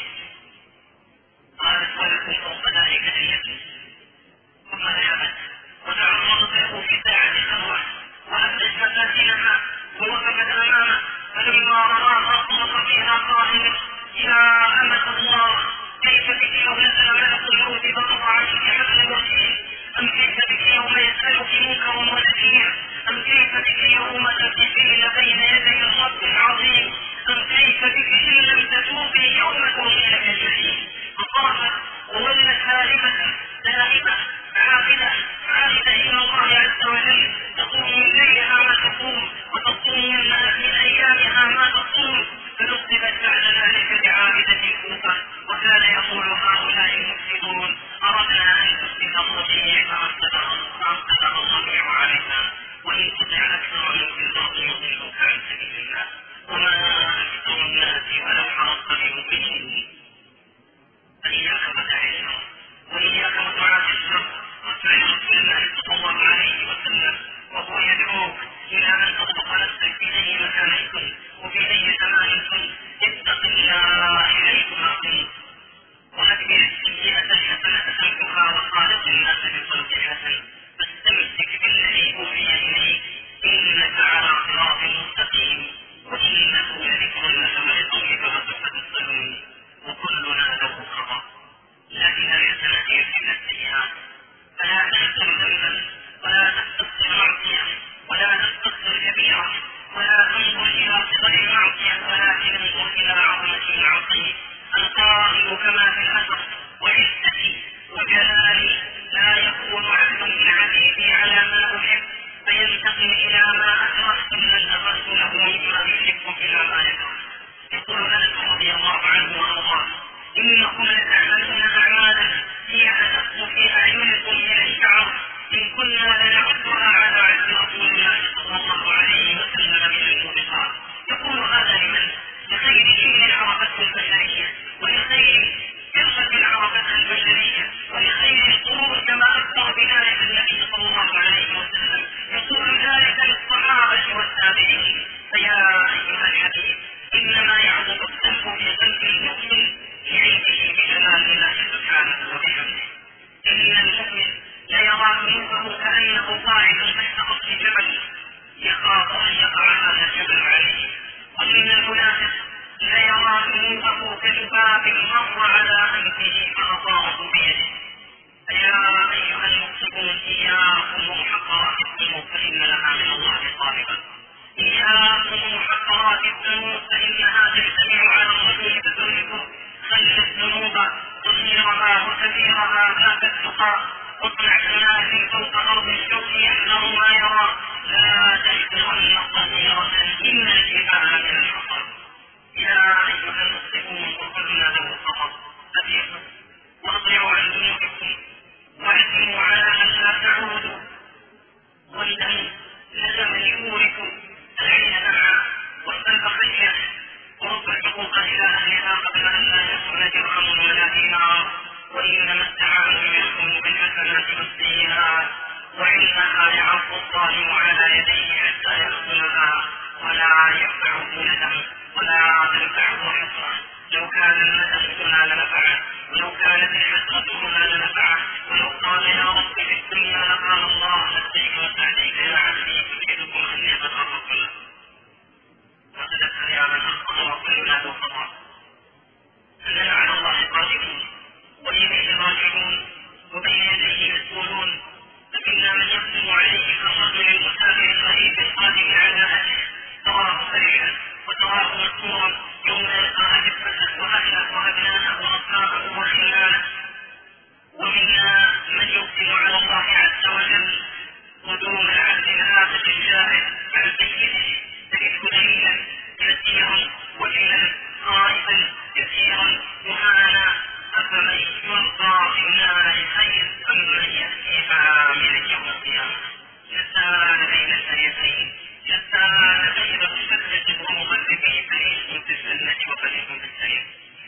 قالت ولكم فوق ذلك اليد ثم ذهبت وتعرضت له في ساعة خلوة وأبدت مفاتنها ووقفت أمامه فلما رآها أطلق فيها قائلا يا أمة الله كيف بك يوم نزل ملك الموت فقطع عنك حبل الوحيد أم كيف بك يوم يسألك منكر ونكير أم كيف بك يوم تقفين بين يدي الرب العظيم أم كيف بك إن لم تتوبي يوم ترمينك الجحيم. فطرحت وولت هاربة ذاهبة عاقلة عائدة إلى الله عز وجل تقوم من ليلها ما تقوم وتصوم من أيامها ما تصوم فنصبت بعد ذلك بعابدة الكوفة وكان واصنع كناس فوق أرض الشوك يحذر ما يرى، لا تحذرن صغيرة إن الجبال من الحطب. يا أيها المسلمون وقلنا له الخطر أفيقوا واضعوا عن ذنوبكم واعزموا على أن لا تعودوا، وانتهوا لزمن يوركم العين دمعا والقلب خشية ورب الحقوق إلى أهلها قبل أن لا يكون درهم ولا دينار، وإنما التعامل يكون بالحسنات والسيئات، وإنها يعض الظالم على يديه حتى يأخذها ولا ينفعه ندم ولا تنفعه حسرة. لو كان الندم هنا لنفعه، ولو كانت الحسرة هنا لنفعه، ولو قال يا رب في الدنيا لقال الله لبيك وسعديك يا عبدي تريدكم أني أتقرب له. وتذكر يا من أخطأ وكلنا ذو خطأ أننا على الله قادرون وإليه راجعون وبين يديه مسؤولون، لكن من يقدم عليه كالرجل المسافر الغريب القادم على أهله، تراه فرحا وتراه مسرورا يوم يلقى أحبته وأهله وأبناءه وأصحابه وخلانه. ومنا من يقدم على الله عز وجل قدوم العبد العابد الجاهد على سيده تجده دليلا كثيرا وجلا خائفا كثيرا مهانا، أفمن يلقى في النار خير أم من يأتي عاملا يوم القيامة. شتان بين الفريقين، شتان بين الشتة والمغربين، فريق في الجنة وفريق في السعير.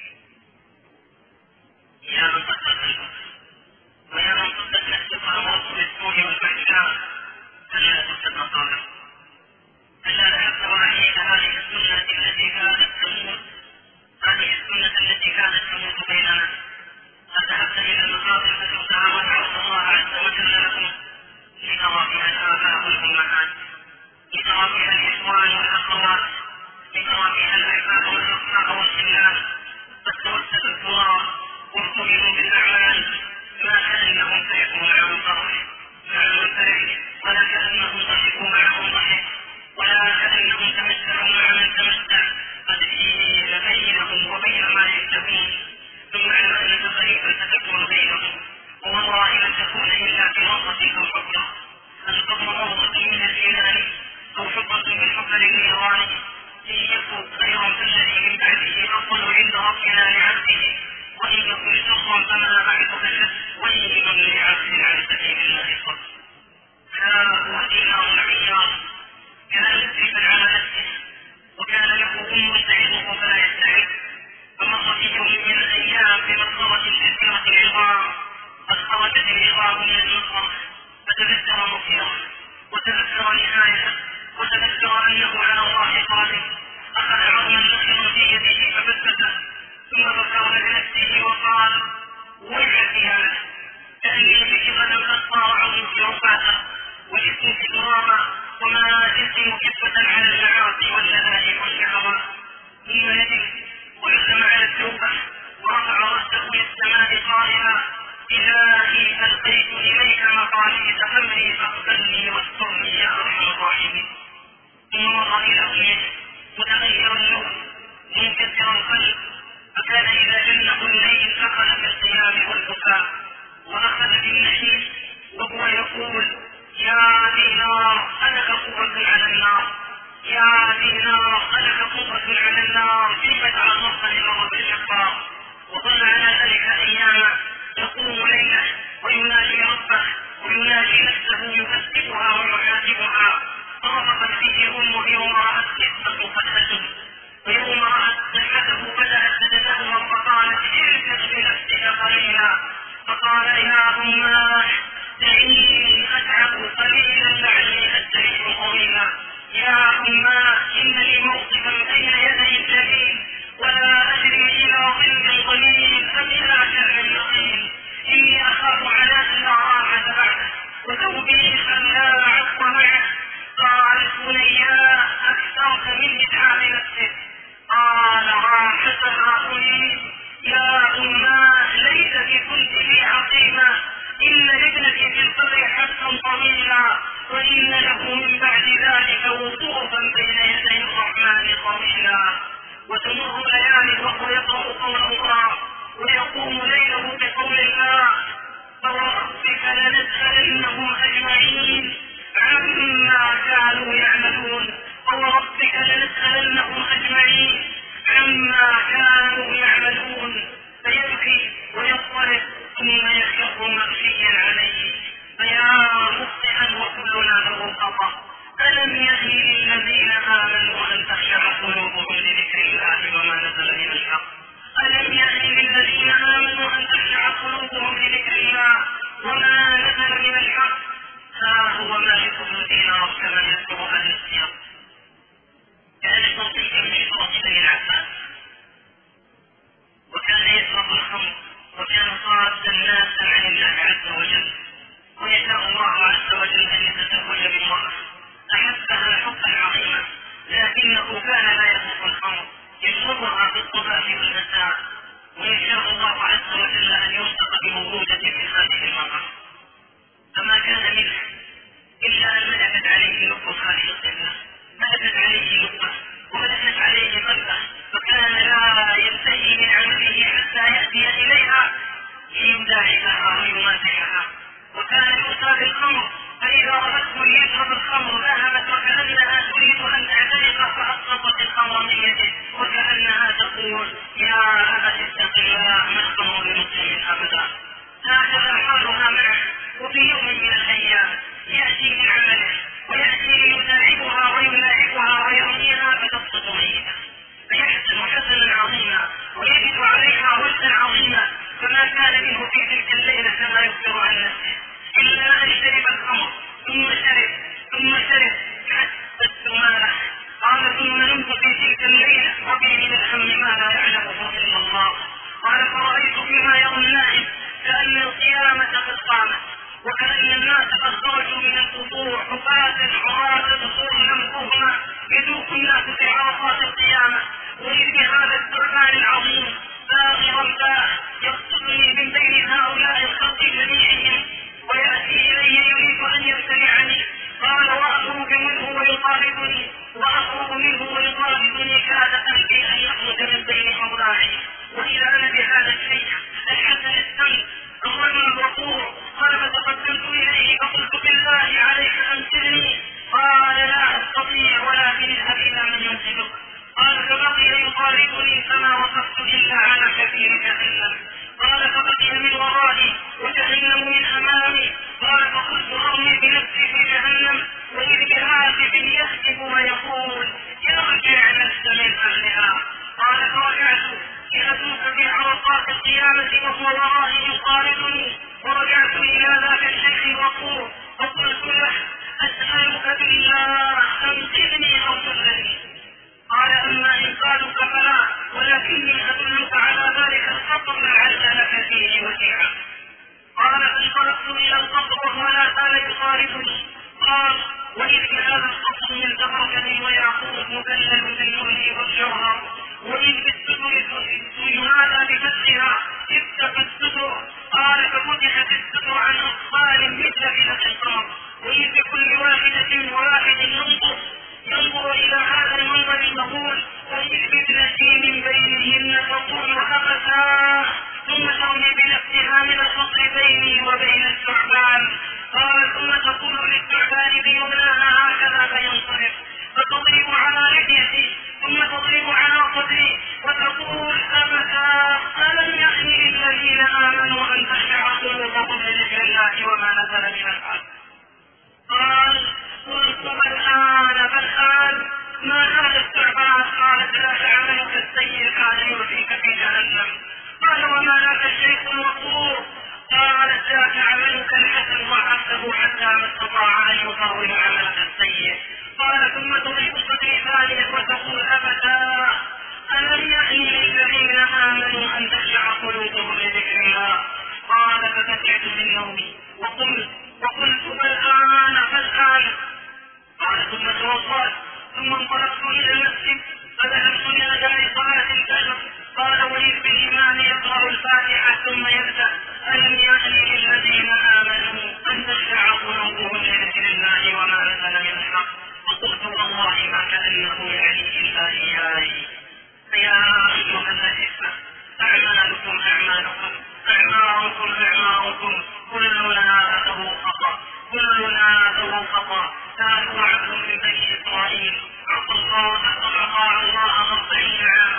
يا من قد قلبك ويا من قد نفسك أمرت بالسوء والفحشاء، ألا تصدق صالح، ألا ذهبت وأحييت هذه السنة التي كانت تموت، هذه السنة التي كانت تموت بيننا، فذهبت إلى المقابر فترتها ودعوت الله عز وجل لكم لترى فيها الآباء والأمهات، لترى فيها الإخوان والأخوات، لترى فيها الأحباب والأصحاب والخلان، قد توسد التراب وارتبطوا بالأعمال، ما كأنهم فرحوا معهم فرح معهم فرح، ولا كأنهم ضحكوا معهم ضحك، ولا كأنهم تمتعوا مع من تمتع، قد حيل بينهم وبين ما يشتهون، ثم المأنة غريبة ستكون بينهم، والله لن تكون إلا في مرة أو حفرة، القبر روضة من الجنان أو حفرة من حفر النيران، إن يكن خيرا فالذي من بعده أفضل عند ربنا لعبده، وإن يكن شرا فما بعد فشد، ويل لعبد عن سبيل الله صد. ها هو دينار عيار كان مسرفا على نفسه، وكان له أم تعظه فلا يستعد، فمر في يوم من الأيام بمقبرة كثيرة العظام، قد خرجت العظام من المقبرة، فتذكر مصيره وتذكر نهايته وتذكر أنه على الله قادر، أخذ عظما نخرا في يده ففتته، ثم ذكر لنفسه وقال ويحك يا له، كأني بك غدا قد صار عظمك رفاتا وجسمك تراما، وما زلت مكفة على المعاصي واللذائذ والشهوات. ثم ندم وعزم على التوبة ورفع رأسه إلى السماء قائلا إلهي ألقيت إليك مقاليد أمري فاقبلني واسترني يا أرحم الراحمين. ثم مر إلى أمه متغير اللون منكسر القلب، فكان إذا جنه الليل أخذ بالقيام والبكاء وأخذ بالنحيب وهو يقول يا دينار ألك قوة على النار، يا دينار ألك قوة على النار، كيف تعرضت لمرض الجبار. وظل على ذلك أياما يقوم ليله ويناجي ربه ويناجي نفسه يكذبها ويحاسبها، فرفقت فيه أمه يوم رأت قصة فتحته، ويوم رأت صحته بدأت تتدهور فقالت اركض بنفسك قليلا، فقال يا أماه دعيني أتعب قليلا لعلي أستريح طويلا، يا أماه إنني موقفا بين يدي الجليل ولا أدري إلى ظل ظليل أم إلى شر يقين، إني أخاف على أن لا راحة بعده وثوبي خلاع معه. قالت بنيا أكثرت من إتعاب نفسك، قال راحتها أريد يا أماه ليتك كنت لي عقيمة، إن لابنك في القبر حبسا طويلا، وإن له من بعد ذلك وقوفا بين يدي الرحمن طويلا. وتمر ليالي وهو يقرأ قول الله ويقوم ليله بقول الله فوربك الخمر كما يذكر أهل السياق. كان الصديق من شرط بني العباس وكان يشرب الخمر وكان صادا ناسا عن الله عز وجل، ويشاء الله عز وجل أن يتزوج بامرأة أحبها حبا عظيما، لكنه كان لا يترك الخمر يشربها في الصباح والمساء، ويشاء الله عز وجل أن يرزق بمولودة من هذه المرأة، فما كان منه إلا أن ملكت عليه لب هذه الطفلة، ملكت عليه لبه وملكت عليه قلبه، فكان لا ينتهي من عمله حتى يأتي إليها ليداعبها ويمازحها. وكان يؤتى بالخمر فإذا رأته يشرب الخمر ذهبت وكأنها تريد أن تعتنق فأسقطت الخمر من يده، وكأنها تقول يا أبت اتق الله ما الخمر لمسلم أبدا. هكذا حالها معه. وفي يوم من الأيام يأتي من عمله ويأتي ليداعبها ويلاعبها ويرميها فتسقط ميتة، فيحزن حزنا عظيما ويجد عليها وزنا عظيما، فما كان منه في تلك الليلة كما يخبر عن نفسه إلا أن شرب الخمر ثم شرب ثم شرب حتى استماله. قال ثم نمت في تلك الليلة وبي من الهم ما لا يعلمه إلا الله. قال فرأيت فيما يرى النائم كأن القيامة قد قامت وكأن الناس قد خرجوا من القبور حفاة عراة صورا بهما يذوق الناس في عرصات القيامة، وإذ بهذا الثعبان العظيم باغرا باه يقصدني من بين هؤلاء الخلق جميعهم ويأتي إلي يريد أن يبتلعني. قال وأخرج منه ويطاردني وأخرج منه ويطاردني كاد قلبي أن يخرج من بين أضلاعي. وإذا أنا بهذا الشيء الحسن السن الرجل الغفور قال فتقدمت إليه فقلت بالله عليك أنزلني. قال لا أستطيع ولكن اذهب إلى من ينزلك. قال فبقي يطاردني فما وقفت إلا على كثير جهنم. قال فبقي من ورائي وجهنم من أمامي. قال فقلت أرمي بنفسي في جهنم وإذ بهاتف يهتف ويقول ارجع نفس من أهلها. قال فرجعت لأدوك في عرصات القيامة وهو ورائي يطاردني، ورجعت إلى ذاك الشيخ الغفور فقلت له أسألك بالله أنقذني أو تغني. قال أما إن قالك فلا ولكني أدلك على ذلك الخطر لعل لك فيه وجيعا. قال فانطلقت إلى القبر وهو لا زال يطاردني. قال وإذ بهذا القبر من تبركني ويعقوب مكلل باللؤلؤ والجوهر، وإذ بالستر ينادى بفتحها افتح الستر. قال ففتحت الستر عن أطفال مثل فلق القمر، وإذ بكل واحدة وواحد ينظر ينظر إلى هذا المنظر المهول، وإذ بابنتي من بينهن تقول أبتا ثم ترمي بنفسها من الفصل بيني وبين الثعبان. قال ثم تقول للثعبان بيمناها هكذا فينصرف فتضرب على لحيتي ثم تضرب على صدري وتقول أبتا ألم يحن للذين آمنوا أن تخشع قلوبهم لذكر الله وما نزل من الحق. قال قلت الآن فالآن ما هذا الثعبان؟ قالت لا تعملك السيء كان يرفيك في جهنم. قال وما ذاك الشيخ الوقور؟ قالت ذاك عملك الحسن ضعفته حتى ما استطاع أن يطول عملك السيء. قال ثم تضرب صدري ثانية وتقول أبدا ألم يأن للذين آمنوا أن تخشع قلوبهم لذكر الله. قال ففتحت من نومي وقلت وقلت فالآن فالآن. قال ثم توضأت ثم انطلقت إلى المسجد فذهبت لأداء صلاة الفجر. قال وإذ بالإمام يقرأ الفاتحة ثم يبدأ ألم يأن للذين آمنوا أن تخشع قلوبهم لذكر الله وما نزل من الحق. فقلت والله ما كأنه يعني إلا إياي. فيا أيها الأحبة أعمالكم أعمالكم أعماركم أعماركم كلنا له خطأ كلنا له خطأ. كانوا عبد من بني إسرائيل عصى الله أطاع الله أربعين عاما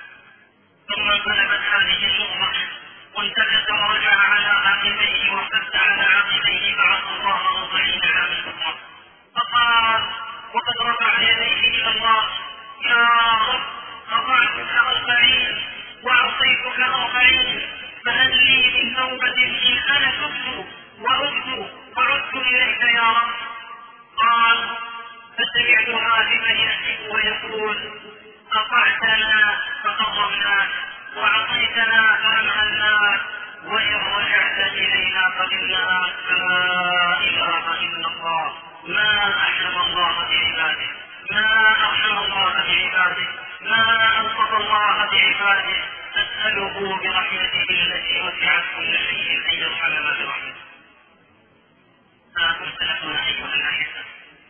ثم انقلبت هذه الأمة وانتكس ورجع على عقبيه وارتد على عقبيه فعصى الله أربعين عاما أخرى. فقال وقد رفع يديه إلى الله يا رب أطعتك أربعين وعصيتك أربعين فهل لي من توبة إن أنا تبت وعدت وعدت إليك يا رب. قال فسمعت هاتفا يهتف ويقول: أطعتنا فقربناك، وعصيتنا فأمهلناك، وإن رجعت إلينا قبلناك. فلا إله إلا الله. ما أحلم الله بعباده، ما أرحم الله بعباده، ما ألطف الله بعباده. أسأله برحمته التي وسعت كل شيء أن يرحمنا برحمته. فأنتم سلفون أيها الأحبة،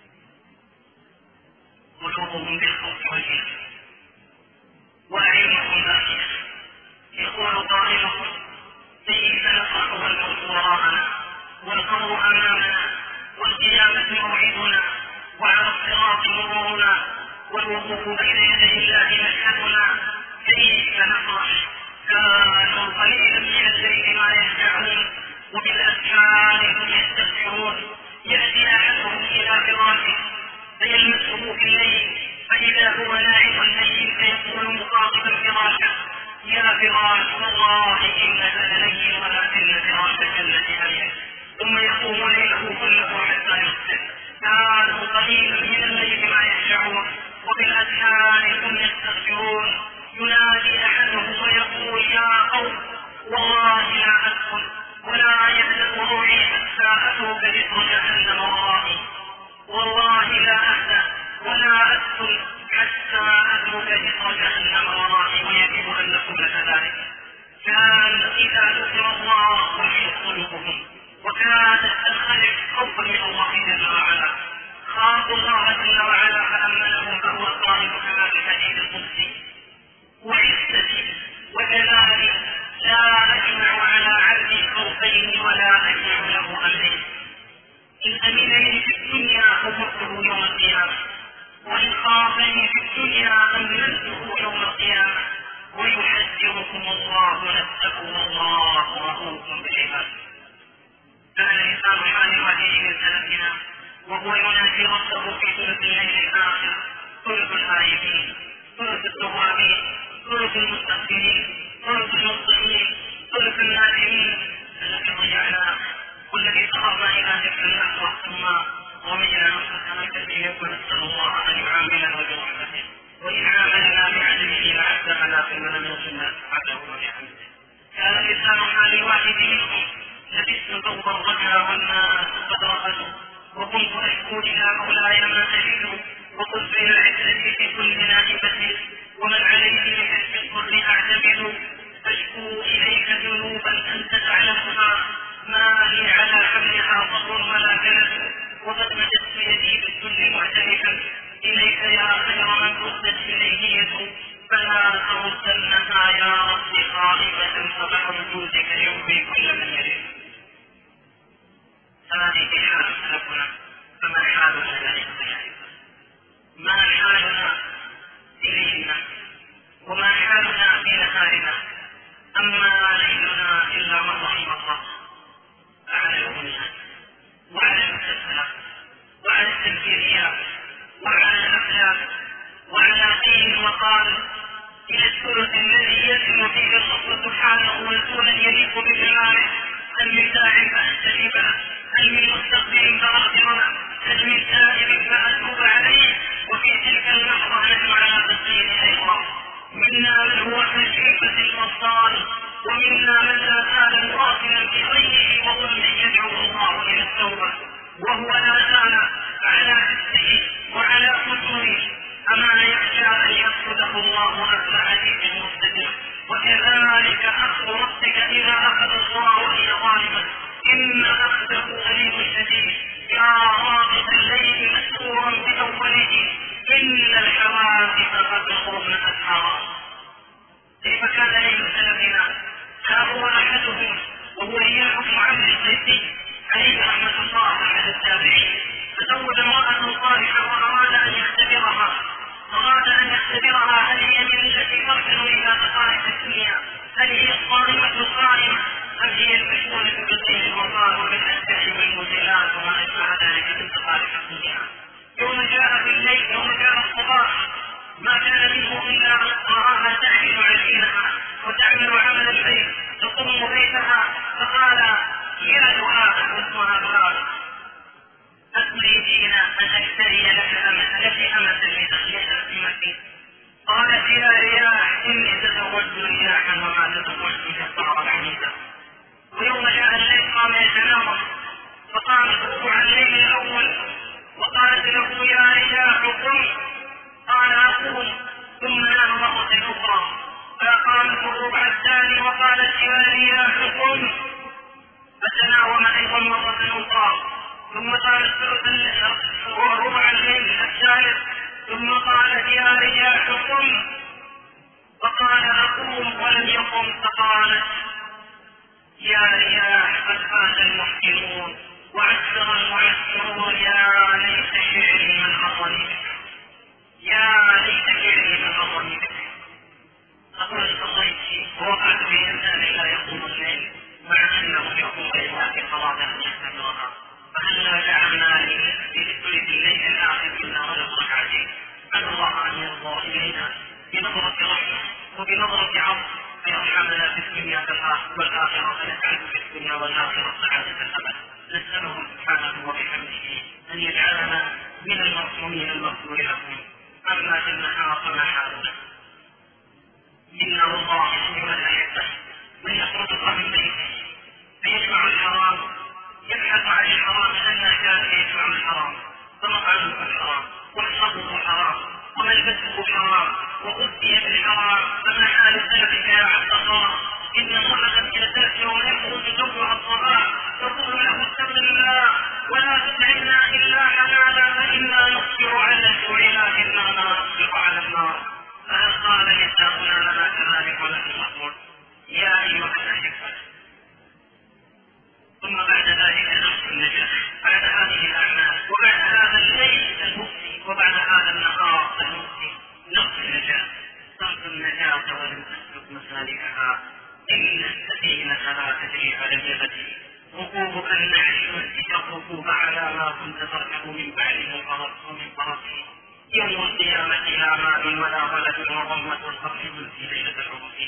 قلوبهم بالخوف والجهل وأعينهم باكية. يقول قائلهم: كيف نفرح والموت وراءنا والقبر أمامنا والقيامة موعدنا وعلى الصراط مرورنا والوقوف بين يدي الله مشهدنا؟ كيف نفرح؟ كانوا قليلا من الليل ما يهجعون وبالأسحار هم يستغفرون. يأتي أحدهم إلى فراشه فيلمسه في الليل فإذا هو ناعم الليل فيقول مخاطبا فراشه: يا فراش، والله إنك لليل ولكن فراشك الذي أليك. ثم يقوم ليله كله حتى يصبح. كانوا قليلا من الليل ما يهجعون وبالأسحار هم يستغفرون. ينادي أحدهم ويقول: يا قوم، والله لا أدخل ولا يهدأ روعي حتى أتوب ذكر جهنم ورائي. والله لا أهدأ ولا أدخل حتى أتوب ذكر جهنم ورائي. ويجب أن نكون كذلك. كان إذا ذكر الله وحيت قلوبهم وكانت تنخلق خوفا من الله جل وعلا. خافوا الله جل وعلا فأمنهم، فهو القائل كما في الحديث القدسي: وعزتي وجلالي لا أجمع على عبدي خوفين ولا أجمع له أمرين. إن أمنني في الدنيا خفته يوم القيامة، وإن خافني في الدنيا أمنته يوم القيامة. ويحذركم الله نفسه والله رؤوف بالعباد. كان الإنسان حال الوحيد من سلفنا وهو ينادي ربه في ثلث الليل الآخر: ثلث الآيبين، ثلث التوابين، ثلث المستغفرين، ثلث المصلحين، ثلث النادمين. الذي ضيعناه والذي سهرنا إلى ذكر الله ثم رمينا نفسنا كثيرا. ونسأل الله أن يعاملنا برحمته، وإن عاملنا بعدله لعذبنا ثم لم يصلنا عبده وبحمده. كان الإنسان حال الواحد منهم: لبست ثوب الرجا والناس قد رقدوا، وكنت أشكو إلى مولاي ما أجد، وقلت إلى عزتي في كل نائبة ومن عليه في الكل أعتمد. أشكو إليك ذنوبا أنت تعلمها، ما لي على حملها ضر ولا كلف، وقد مددت يدي بالكل معترفا إليك يا خير من ردت إليه يده. فلا تردنها يا رب خائبة، فبحر جودك يوفي كل من يريد. هذه حال سلفنا، فما حالنا يا إخوة؟ ما حالنا في ليلنا وما حالنا في نهارنا؟ أما ليلنا إلا من رحم الله. على الأمنيات وعلى المستسلم وعلى التنفيريات وعلى الأفلام وعلى قيل وقال إلى الثلث الذي يتم فيه الله سبحانه ونزولا يليق بجلاله. هل من داع فأستجيب له؟ هل من مستغفر فأغفر له؟ هل من تائب فأتوب عليه؟ وفي تلك اللحظة نحن على تصديق أيضا. منا من هو كالشيبة الأبطال، ومنا من لا زال مواطنا في غيه وظلم يدعو الله إلى التوبة وهو لا زال على حسه وعلى فجوره. أما يخشى أن يأخذه الله أخذ عزيز مقتدر. وكذلك أخذ ربك إذا أخذ القرى وهي ظالمة، إن أخذه أليم شديد. يا رابط الليل مسرورا بأوله، إن الحوادث قد تخرجن أسحارا. كيف كان ليل سلفنا؟ ها هو أحدهم وهو إياه معلم الصيفي عليه رحمة الله على التابعين، تزوج امرأة صالحة وأراد أن يختبرها أراد أن يختبرها هل هي من التي تركن إلى مصالح الدنيا، هل هي الصارمة القائمة أم هي المشغولة بالدين والله وبالأشباح والمزيلات وما أشبه ذلك من مصالح الدنيا. يوم جاء في الليل، يوم جاء الصباح، ما كان منه إلا رآها تعمل عجينها وتعمل عمل البيت، تقوم بيتها، فقال: يا دعاء، واسمها دعاء، أتريدين أن أشتري لك أمل يا رياح قد فاز المحسنون وعسر المعسرون يا ليت شعري من عظمي بك يا ليت شعري من عظمي بك. لقد صليت ووقعت في انسان لا يقوم الليل مع انه يقوم لله صلاه يستمرها، فهلا جعلنا لكل الليل الاخر الا ولو ركعتين. اسال الله ان يرضى الينا بنظره رحمه وبنظره عظم فيرحمنا في الدنيا والاخره، فنسعد في الدنيا والاخره سعاده الابد. نساله سبحانه وبحمده ان يجعلنا من المرحومين المغفور لهم. اما في النهار فما حالنا إن الله يحب الأحبة من يخرجها من بيته فيجمع الحرام، يبحث عن الحرام أن كان يجمع الحرام، فمطعمه الحرام وحصبه حرام وملبسه حرام وغذي بالحرام، فما حال ذلك يا عبد الله؟ إن الله قد يستأثر ويخرج جمع الطعام تقول له اتق الله ولا تطعمنا إلا حلالا فإنا نصبر على الجوع لكننا نصبر على النار. فهل قال نساؤنا لنا كذلك ونحن نقول يا أيها الأحبة؟ ثم بعد ذلك نصف النجاح، بعد هذه الأعمال وبعد هذا الليل المؤذي وبعد هذا النهار المؤذي نصف النجاح، نصف النجاة ولم تسلك مسالكها إن السفينة لا تجري على اليبس، ركوبك النعش يهدك الركوب على ما كنت تركب من بعده ومن فرسه. يوم القيامة لا مال ولا ولد وضمة القبر في ليلة العروس.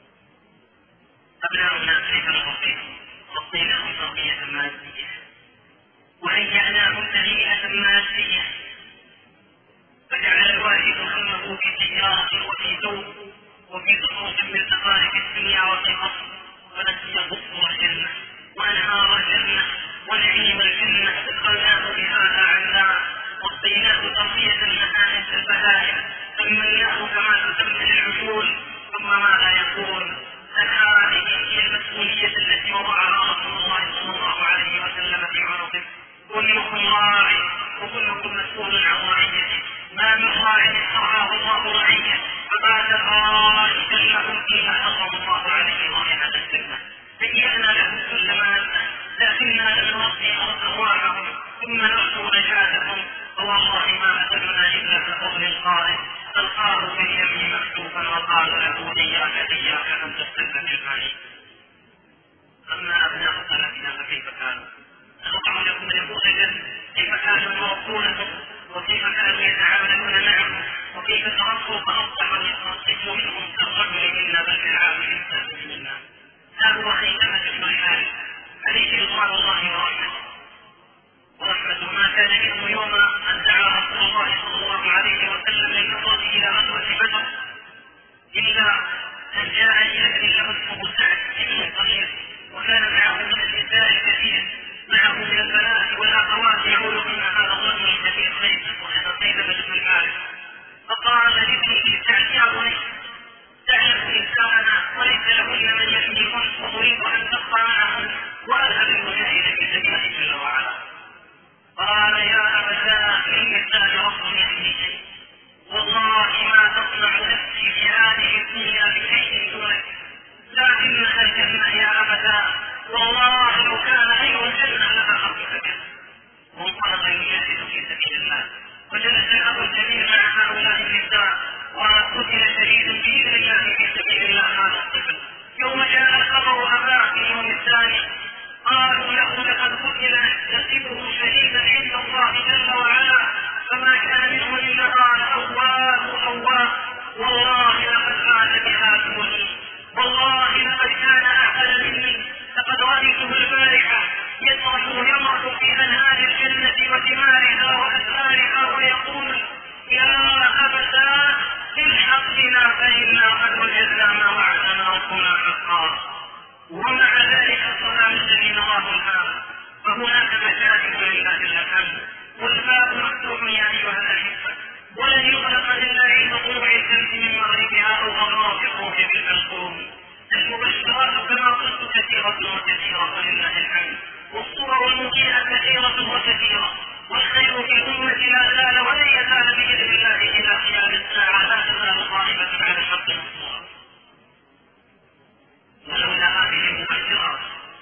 أبناؤنا كيف نربيهم؟ ربيناهم تربية مادية وهيأناهم تهيئة مادية، فجعل الوالد همه في تجارة وفي زوج وفي زخرف من زخارف الدنيا وفي قصر، ونسي قصور الجنة وأنهار الجنة ونعيم الجنة، أدخلناه بهذا عنا وصيناه تربية المكائن البهائم، سميناه كما تسمى العجول. ثم ماذا يقول؟ هذه هي المسؤولية التي وضعها رسول الله صلى الله عليه وسلم في عنقه. كلكم راع وكلكم مسؤول عن رعيته، ما من راع استرعاه الله رعيه فبات غائبا لهم فيما حرم الله عليه رائحة الجنة. هيئنا لهم كل ما لكننا لم نرضي أرواحهم ثم نرجو نجاتهم، فوالله ما أتمنى إلا كفضل القائل تلقاه في اليم مكتوبا وقال له إياك إياك أن تستلم بالمال. أما أبناء سلفنا فكيف كانوا؟ أخبر لكم نموذجا كيف كانوا يربونهم وكيف كانوا يتعاملون معهم وكيف تركوا فأصبحوا يتصفوا منهم كالرجل منا بل كالعام الإنسان منا. هذا هو خيثمة بن الحارث عليه رضوان الله ورحمته ورحمته ما كان منه يوم أن دعا رسول الله صلى الله عليه وسلم للخروج إلى غزوة بدر إلا أن جاء إلى له اسمه سعد بن قليل، وكان معه من النساء الكثير، معه من البنات والأخوات يعولهن هذا الرجل الكبير خيثمة بن الحارث. فقال لابنه سعد يا بني تعرف إنساننا وليس لهن من يحميهن وأريد أن تبقى معهن وأذهب المجاهد في سبيل الله جل وعلا. قال يا أبتاه للنساء رب يحميك، والله ما تصنع نفسي في هذه الدنيا بشيء دونك، لكنها الجنة يا أبتاه، والله لو كان غير الجنة لأخذتك. وانطلق يجاهد في سبيل الله، وجلس الأب الكبير مع هؤلاء النساء، وقتل شهيد بإذن الله في سبيل الله هذا الطفل. يوم جاء الخبر أباه في اليوم الثاني قالوا له لقد قتل نحتسبه شهيدا عند الله جل وعلا، فما كان منه إلا قال أواه أواه، والله لقد فات بهذه، والله لقد كان أحسن مني، لقد رأيته البارحة يسرح يمرح في أنهار الجنة وثمارها وأثمارها ويقول يا أبتاه الحق بنا فإنا قد وجدنا ما وعدنا ربنا حقا. ومع ذلك الصلاة الذي نراه الآن فهناك مشاهد لله الحمد، والباب مفتوح يا أيها الأحبة، ولن يغلق إلا عند طلوع الشمس من مغربها أو غراب الروح بالمنصوم. المبشرات كما قلت كثيرة وكثيرة ولله الحمد، والصور المضيئة كثيرة وكثيرة، والخير في الأمة لا زال ولن يزال بإذن الله إلى قيام الساعة، لا تزال قائمة على الحق والصورة. ولولا هذه المبشرات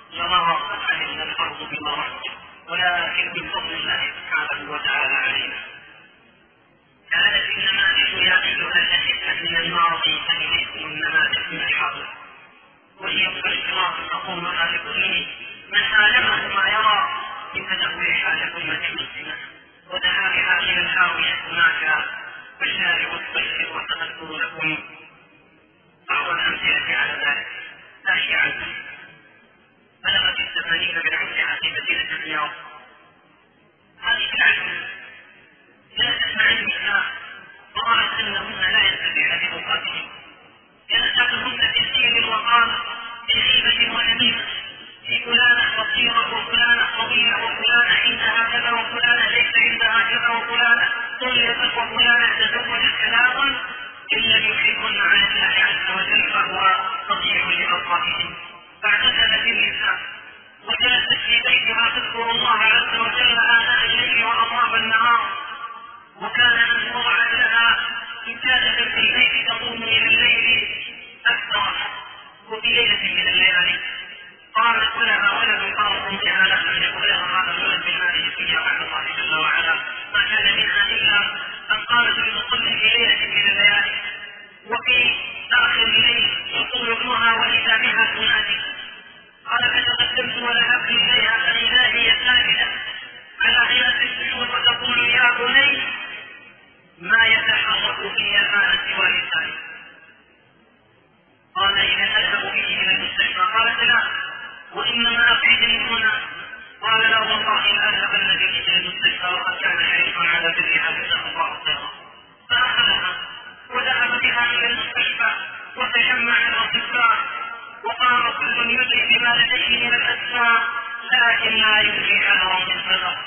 فليتق فلانا تزوج ثلاثا إن لم يحبن عن الله عز وجل فهو تضييع لأرواحهم. فاعتزلت النساء وجلست في بيتها تذكر الله عز وجل آناء الليل وأطراف النهار، وكان أن وضعت لها إجازة في البيت تقوم من الليل أكثر. وفي ليلة من الليالي قالت ولها ولد قال أمها لا أن يقول لها هذا الولد بهذه الدنيا بعد الله جل وعلا، ما كان منها إلا أن قالت لتصلي في ليلة من الليالي، وفي آخر الليل يقول ابنها وإذا بها تنادي قال فتقدمت وذهبت إليها فإذا هي ساجدة على غيرة السجود وتقول يا بني ما يتحرك في الآن سوى لساني. قال إذا أذهب به إلى المستشفى؟ قالت لا، وإنما أفعدني هنا. قال لا والله إن أذهبن به إلى المستشفى وقد كان حريصا على برها جزاه الله خيرا. فأخذها وذهب بها إلى المستشفى وتجمع الأطباء وقام كل يدري بما لديه من الأسماء لكن لا يدري حذرا من حذر.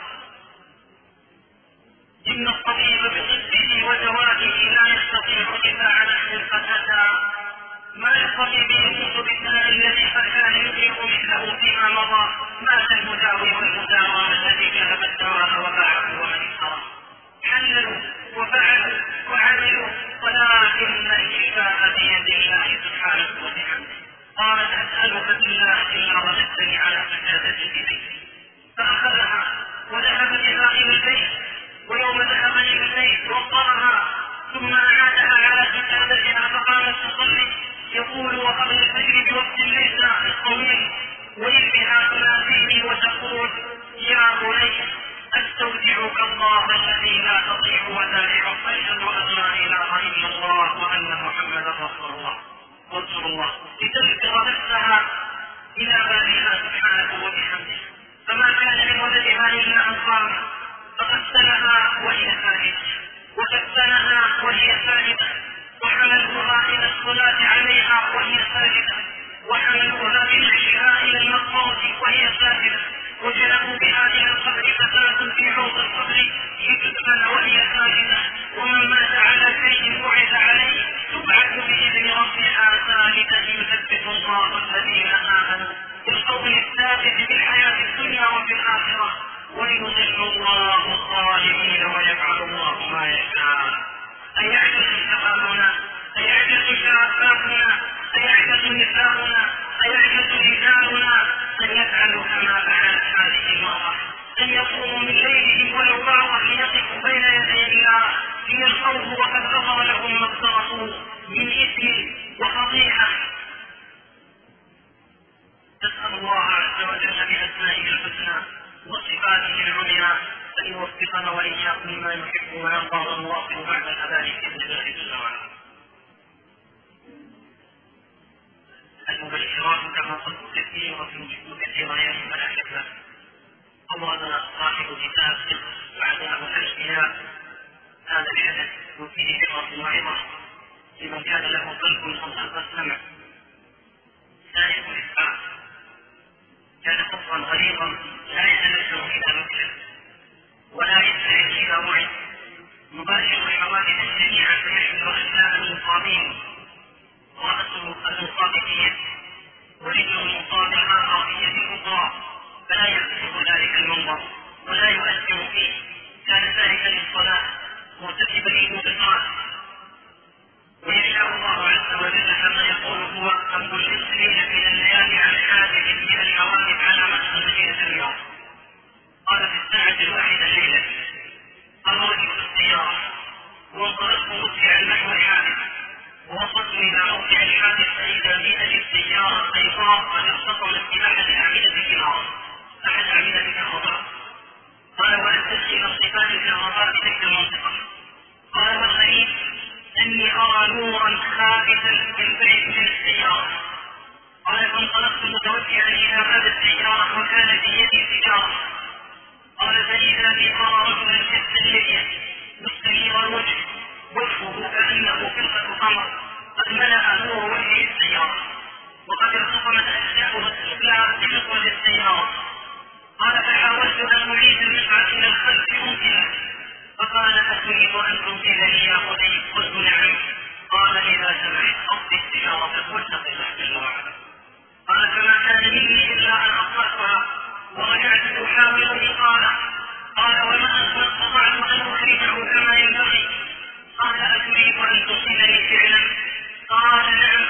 إن الطبيب بطبه ودوائه لا يستطيع دفاع نحن قد أتى ما الطبيب يموت بالداء الذي قد كان يدرك مثله فيما مضى، مات المداوي والمداوى الذي جلب الدواء وباعه ومن اشترى. حللوا وفعلوا وعملوا ولكن الشفاء بيد الله سبحانه وبحمده. قالت أسألك بالله إلا رددتني على سجادتي في بيتي. فأخذها وذهب بها إلى البيت، ويوم ذهب إلى البيت وقرها ثم أعادها على سجادتها فقامت تصلي يقول وقبل الفجر بوقت ليس الطويل وإذ بها تناديه وتقول يا بني أستودعك الله الذي لا تضيع ودائعه أشهد أن لا إله إلا الله وأن محمدا رسول الله رسول الله لتذكر نفسها إلى بارئها سبحانه وبحمده. فما كان لولدها إلا أن قام فغسلها وهي ساجدة وكفنها وهي ساجدة وحملوها إلى الصلاة عليها وهي ساجدة وحملوها بنعشها إلى المقبرة وهي ساجدة وجلبوا بها إلى القبر فتاة في حوض القبر لتدفن وهي ساجدة. ومن مات على شيء بعث عليه تبعث بإذن ربها ساجدة يثبت الله الذين آمنوا بالقول الثابت في الحياة الدنيا وفي الآخرة ويضل الله الظالمين ويفعل الله ما يشاء. أيعجز شبابنا أيعجز شاباتنا أيعجز نساؤنا أيعجز رجالنا أن يفعلوا كما فعلت هذه المرأة، أن يقوموا من ليلهم ولو بعضا ليقفوا بين يدي الله ليلقوه وقد غفر لهم ما اقترفوا من إثم وخطيئة. نسأل الله عز وجل بأسمائه الحسنى وصفاته العليا أن يوفقنا وإياكم لما يحب ويرضى ونواصل بعد الأذان بإذن الله جل وعلا. المبشرات كما قلت كثيرة كثيرة يا الملائكة. أمرنا صاحب كتاب وعداء الأشقياء هذا الحدث وفيه عبرة وعظة لمن كان له قلب أو ألقى السمع. سائق الإسباع كان قصرا غليظا لا يتنزل إلى مكة ولا يستعد إلى وعي، مباشر الحوادث الشنيعة فيحمل أجزاء المصابين، رأس المصابين ورجل المصابها راقية الأخرى، فلا يكتب ذلك المنظر ولا يؤثر فيه. كان ذلك للصلاة مرتكبا للموبقات. ويشاء الله عز وجل كما يقول هو أمر المسلمين من الليالي عن حادث من الحوادث على مدى مدينة الرياض. قال في الساعة الواحدة الليلة الرجل في السيارة وانطلقت مسرعا نحو الحادث، ووصلت إلى موقع الحادث فإذا بأجل السيارة بيضاء قد اصطدمت بأحد الأعمدة في الأرض أحد أعمدة الكهرباء. قال وأتت إلى انطفاء الكهرباء بتلك المنطقة. قال والغريب أني أرى نورا خافتا ينبعث من السيارة. قال فانطلقت متوجها إلى باب السيارة وكان في يدي سيجارة. قال فإذا بي أرى رجلا شد اللحية مستنير الوجه وجهه كأنه فرقة قمر قد ملأ نور وجه السيارة وقد ارتطمت أجزاؤه السفلى بمقود السيارة. قال فحاولت أن أعيد المشعل إلى الخلف ممكنا فقال أريد أن تنقذني يا بني؟ قلت نعم. قال إذا سمعت أقضي استشارتك واتق الله جل وعلا. قال فما كان مني إلا أن أطلقها ورجعت أحاول إقالة. قال وما استطعت أن أخرجه كما ينبغي. قال أتريد أن تصلني فعلا؟ قال نعم.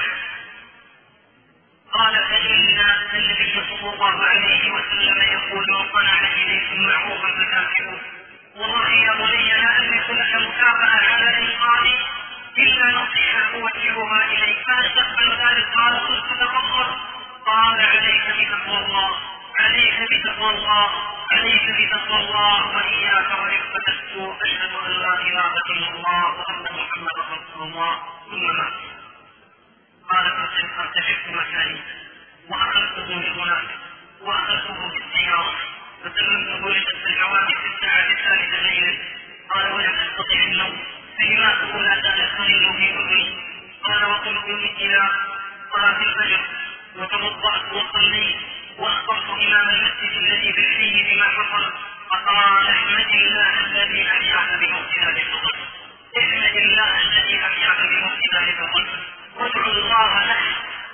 قال فإن النبي صلى الله عليه وسلم يقول من صنع إليكم معروفا فكافئوه. والله يا بني لا أملك لك مكافأة على إنقاذي إلا نصيحة أوجهها إليك فأستقبل ذلك. قال قلت تفضل. قال عليك بتقوى الله، عليك بتقوى الله، عليك بتقوى الله وإياك ورفقة السوء. أشهد أن لا إله إلا الله وأن محمدا رسول الله. ثم مات. قال فارتفعت مكاني وأخذته من هناك وأخذته بالسيارة فسلمته لجلس الحوادث في الساعة الثالثة ليلا. قال ولم أستطع النوم فلماذا لا زال الخليل في أذني. قال وقمت إلى صلاة الفجر وتوضأت وصليت وأخبرت إمام المسجد الذي بالحي بما حصل. فقال احمد الله الذي أحياك بموت ذلك الطفل، احمد الله الذي أحياك بموت ذلك الطفل، وادعو الله له،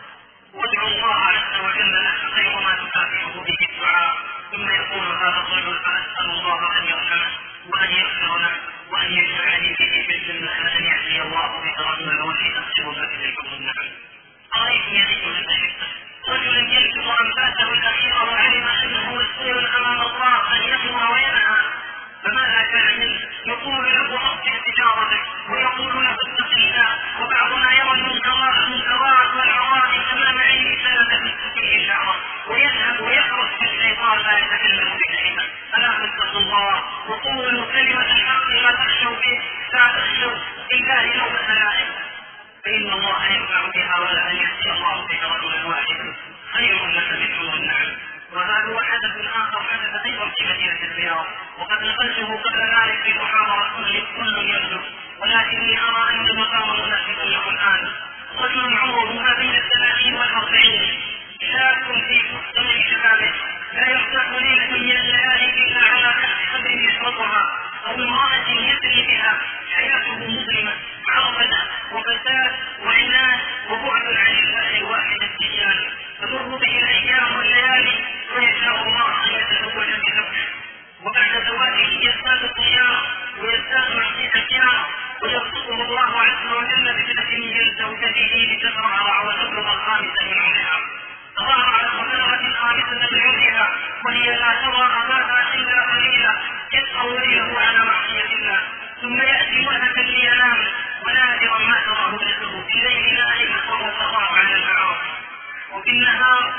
وادعو الله عز وجل له خير ما تكافئه به الدعاء. ثم يقول هذا الرجل فأسأل الله أن يرحمه وأن يغفر له وأن يجعلني به في الجنة أن يحيي الله بكرمه والذي تغفر لك الحكم النعم. رأيت يدعو للشرك رجلا ينكر أنفاسه الأخيرة وعلم أنه مسؤول أمام الله أن يأمر وينهى، فماذا كان منه؟ يقول له أصلح تجارتك ويقول له اتق الله. وبعضنا يرى المنكرات والعوائد أمام عينه سنة فيه شعره ويذهب ويخرج في الشيطان لا يتكلم بكلمة. ألا تتقوا الله وقولوا كلمة الحق لا تخشوا به، لا تخشوا بالله لومة لائم، فإن الله ينفع بها ولا أن يأتي الله بك رجلا واحدا خير لك من حمر النعم. وهذا هو حدث آخر حدث أيضا في مدينة الرياض وقد نقلته قبل ذلك في محاضرة كل يبدو، ولكني أرى أن المقام مناسب له الآن. رجل عمره ما بين الثلاثين والأربعين شاب في مقتبل شبابه لا يرتاح ليلة من الليالي إلا على كف قدر يشربها أو امرأة يسري بها. حياته مظلمة عرضة وفساد وعناد وبعد عن الله الواحد الديان. تمر به الأيام والليالي ويشاء الله أن يتزوج بزوجه، وبعد زواجه يزداد الطيار ويزداد العصيان ويرزقه الله عز وجل بجنة من زوجته لتزرع وتبلغ الخامسة من عمرها. تظاهرت وبلغت الخامسة من عمرها وهي لا ترى أباها إلا قليلا يسهر ليله على معصية الله، ثم يأتي وهكا لينام ونادرا ما تراه نفسه في الليل نائم وهو تضاع على المعاصي. وفي النهار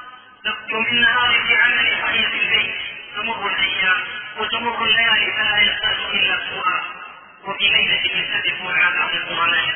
وفي النهار في عمل صحيح في البيت تمر الأيام وتمر الليالي فلا يحتاج إلا سوءا. وفي ليلة يتفق مع بعض القرناء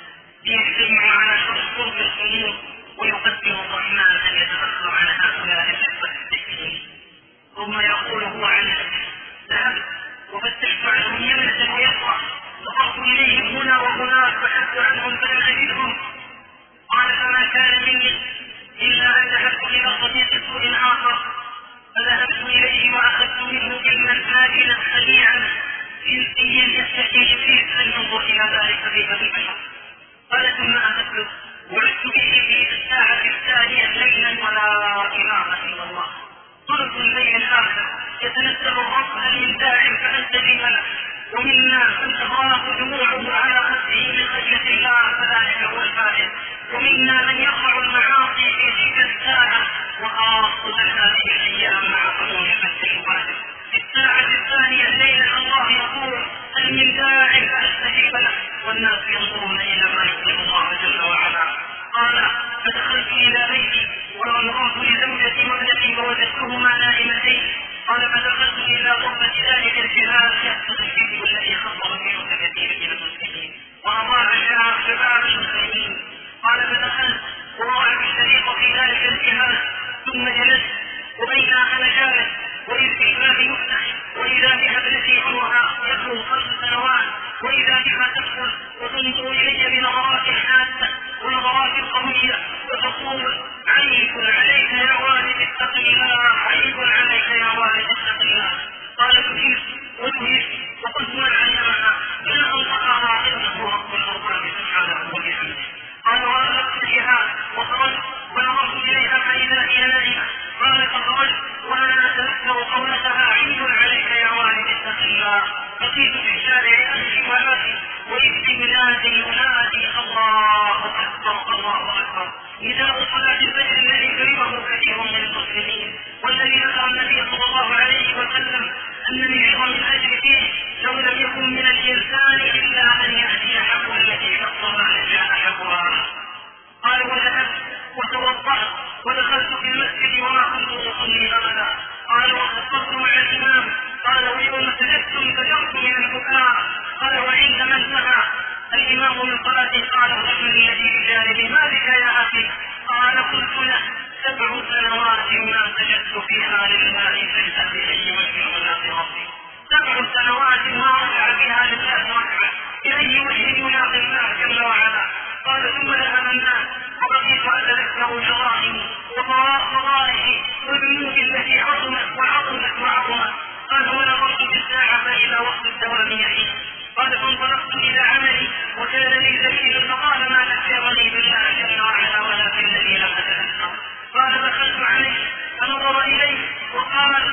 ليجتمع على شرب الخمور ويقدم الرحمن أن يتأخر عن هؤلاء الحفظ السكين. ثم يقول هو عن نفسه ذهب وفتشت عنهم يمنة ويسرى وصرت إليهم هنا وهناك بحثت عنهم فلم أجدهم. قال فما كان مني إلا أن ذهبت إلى صديق سوء آخر فذهبت إليه وأخذت منه كلمة هادئة سريعا جنسيا يستحي إبليس أن ينظر إلى ذلك في هذا البشر. قال ثم أخذت وعدت به في الساعة الثانية ليلا ولا إله إلا الله. طلب الليل الآخر يتنزل الرب من داع فأستجيب له، ومنا من تضاق دموعه على خده من خشية الله فذلك هو الفائز، ومنا من يقع المعاصي في تلك الساعة وخاصة هذه الأيام مع قانون الشهوات. في الساعة الثانية ليلة الله يقول هل من داع فأستجيب له، والناس ينظرون إلى ما يقول الله جل وعلا. قال فدخلت إلى بيتي ونظرت لزوجتي وابنتي فوجدتهما نائمتين. قال فدخلت إلى غرفة ذلك الجهاز يحدث الفيديو الذي خطر منه كثير من المسلمين وأضاع شباب المسلمين. قال فدخلت ووضعت الشريط في ذلك الجهاز ثم جلست، وبينما أنا جالس وإذ بالباب يفتح وإذا بها ابنتي عمرها يبلغ خمس سنوات وإذا بها تدخل وتنظر إلي بنظرات حادة ونظرات قوية وتقول عيب عليك يا والد اتق الله، عيب عليك يا والد اتق الله. قال تهيس وتهيس وقلت من صلاتي قال الرجل الذي بجانبي ما بك يا أخي؟ قال قلت له سبع سنوات ما سجدت فيها لله سجدة بأي وجه يلاقي ربي. سبع سنوات ما ركع فيها لله ركعة بأي وجه يلاقي الله جل وعلا. قال ثم ذهب الناس وبقيت أتذكر جرائم وفضائح والذنوب التي عظمت وعظمت وعظمت. قال ونظرت في الساعة فإذا وقت الدوام يحين. قال فانطلقت إلى عملي وكان لي دليل فقال ما ذكرني بالله جل وعلا ولكنني لم أتذكر. قال دخلت عليه فنظر إليه وقال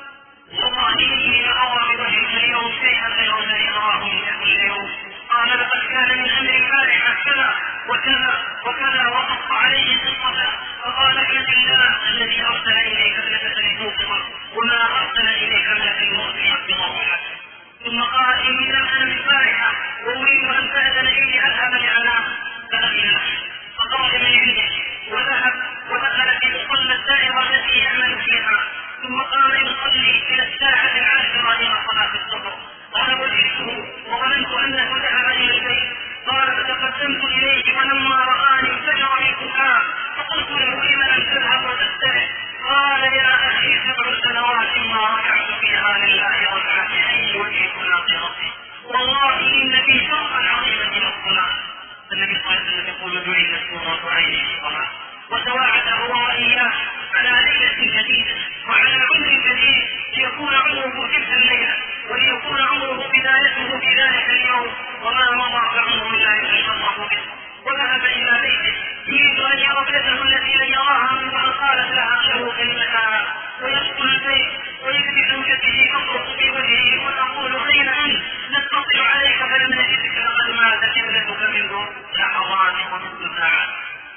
والله إني لأرى بوجهك اليوم شيئا غير الذي أراه منك كل يوم. قال لقد كان من أمر البارحة كذا وكذا وكذا وقص عليه قصته. فقال احمد الله الذي أرسل إليك ابنك لتوقظه وما أرسل إليك ابنك الموت ليقبض روحك. ثم قال إني لم أنم البارحة وأريد أن تأذن لي أذهب لأنام. فأذن له فقال من عنده وذهب ودخل في مصلى الدائرة التي يعمل فيها ثم قام يصلي إلى الساعة العاشرة إلى صلاة الصبح. قال وجدته وظننت أنه ذهب إلى البيت. قال فتقدمت إليه ولما رآني انفجر بالبكاء فقلت له لم لم تذهب وتسترح؟ قال يا أخي سبع سنوات ما ركعت فيها لله ركعة بأي وجه تلاقي ربي والله إن في شرطا عظيما من الصلاة. النبي صلى الله عليه وسلم يقول جعلت قرة عيني في الصلاة. وتواعد هو وإياه على ليلة جديدة وعلى عمر جديد ليكون عمره تلك الليلة وليكون عمره بدايته في ذلك اليوم وما مضى فعمره لا يتشرف به. وذهب إلى بيته يريد أن يرى ابنته التي لن يراها منذ أن قالت لها له كلمتها ويدخل البيت ويجد زوجته تطرق في وجهه وتقول أين أنت؟ نتصل عليك فلم نجدك لقد ماتت ابنتك منذ لحظات ومنذ ساعات.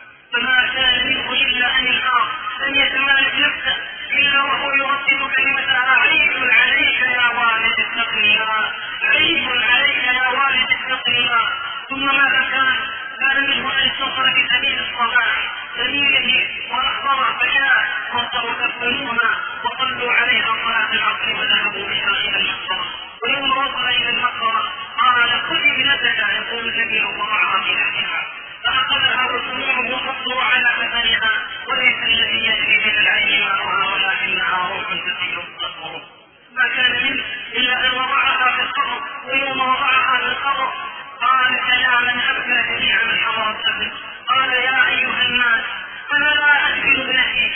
فما كان منه إلا أن يخاف أن يتمالك نفسه إلا وهو يردد كلمتها عيب عليك يا والد اتق الله عيب عليك يا والد اتق الله. ثم ماذا كان؟ كان منه أن يتصل بسبيل الصباح سبيله وأخبر فجاء وانطروا كفنوها وصلوا عليها صلاة العصر وذهبوا بها إلى المقبرة. ويوم وصل إلى المقبرة قال خذ ابنتك يقول النبي وضعها في نفسها فأخذها وسموعه وحطوا على مثلها وليس الذي يجري من العين ماءها ولكنها روح تسير تصور. ما كان منه إلا أن وضعها في القبر. ويوم وضعها في القبر قال يا من أبكى جميع من حضر السبت قال يا أيها الناس أنا لا أدفن ابنتي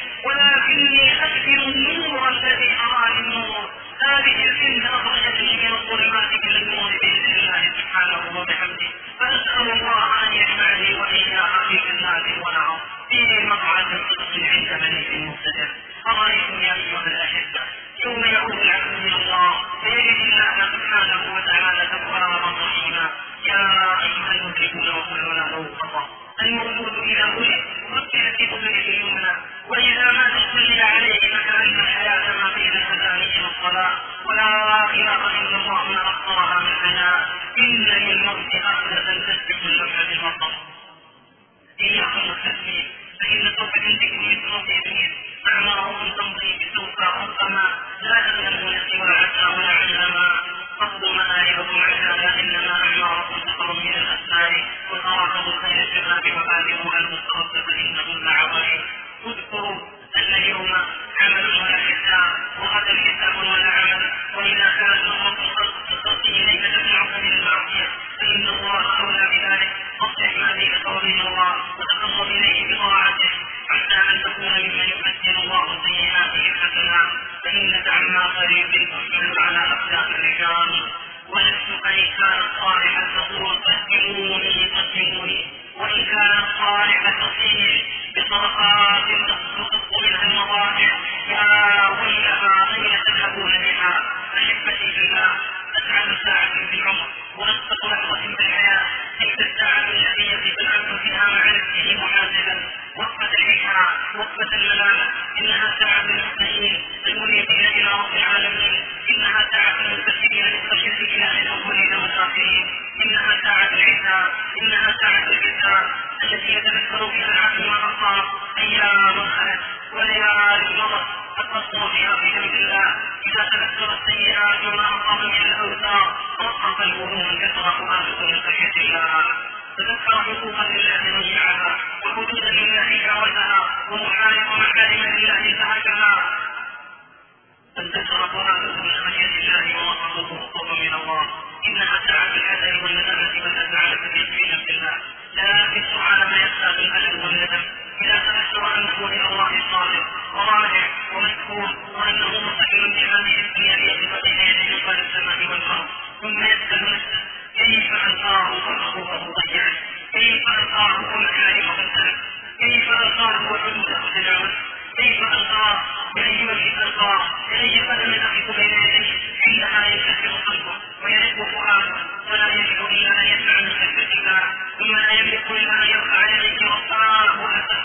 ولكني أدفن النور الذي أراني النور. هذه الجنة أخرجتني من الظلمات إلى النور بإذن الله سبحانه وبحمده. فأسأل الله أن يجمعني وإياها في جنات ونعم في مقعد صدق عند مليك مقتدر. أرأيتم يا أيها الأحبة يوم يعود العبد من الله فيجد الله سبحانه وتعالى توابا رحيما. يا أيها المدركون وكلنا له خطأ. المولود إذا ولد رتبت في أذنه اليمنى وإذا مات صلي عليه فكأن الحياة ما بين الأذان والصلاة ولا إله إلا الله من أخطرها من حياة. إن للموت أخذة تسبق اللوحة بالبطن. إياكم التسبيح فإن صوت عندكم مثل صوت إبليس أعمارهم تمضي بسوف ربما لا تعلمون سوى عسى ولا علما قصد منايركم عسى إنما أعماركم تقر من الأسفار وتراكم خير الشباب وآلهوا المسترد فإنهم معظم. اذكروا أن اليوم عمل ولا حساب وغدا حساب ولا عمل. وإذا كانت نظرة الخلق تستطيع إليك تمنعك من المعصية فإن الله أولى بذلك. أصلح ما بينك وبين الله وتقرب إليه بطاعته حتى أن تكون ممن يبدل الله سيئاته حسنات فإنك عما قريب تحمل على أقدام الرجال. ونفسك إن كانت صالحة تقول قدموني قدموني وإن كانت صالحة تصيح بطرقات تسقط منها المضاجع يا ويلها أين تذهبون بها. أحبتي في الله أسعد ساعة في العمر وأصدق لحظة في الحياة تلك الساعة التي يقف العبد فيها مع نفسه محاسبا وقفة العشاء وقفة الملامة. إنها ساعة المستقيم المريدين إلى رب العالمين. إنها ساعة المنتسبين للخشية إلى الأولين والآخرين. إنها ساعة العشاء إنها ساعة الحساب التي يتذكر فيها العبد ما أخطأ أيام خلت وليالي مضت التصور فيها في ذنب الله. إذا تذكر السيئات وما أصاب من الأوثار وقف القلوب كثرة آخر من خشية الله. تذكر حقوقا لله ضيعها وحدودا لله جاوزها ومحارم محارم لله انتهكها. فانتشر طائفة من خشية الله ووصفوه خوفا من الله. إنها ساعة الحذر والندامة والأزعال في نفس الله، لكن سبحان ما يخشى بالألم والندم إذا تذكر أنه إلى الله صادق وراجع ومشكور وأنه مستقيم بهذه الدنيا بيده بين يدي جبال السماء والأرض. ثم يسأل نفسه كيف ألقاه وحقوقه ضيعت، كيف ألقاه ومكارمه انتهت، كيف ألقاه وحدوده تجاوز، كيف ألقاه بأي وجه ألقاه، بأي قدم أقف بين يديه. عندها ينكسر قلبه ويرق فؤاده ولا يجد إلا أن يسمع من خشية الله، ثم لا يملك إلا أن يرفع يديه رباه أسر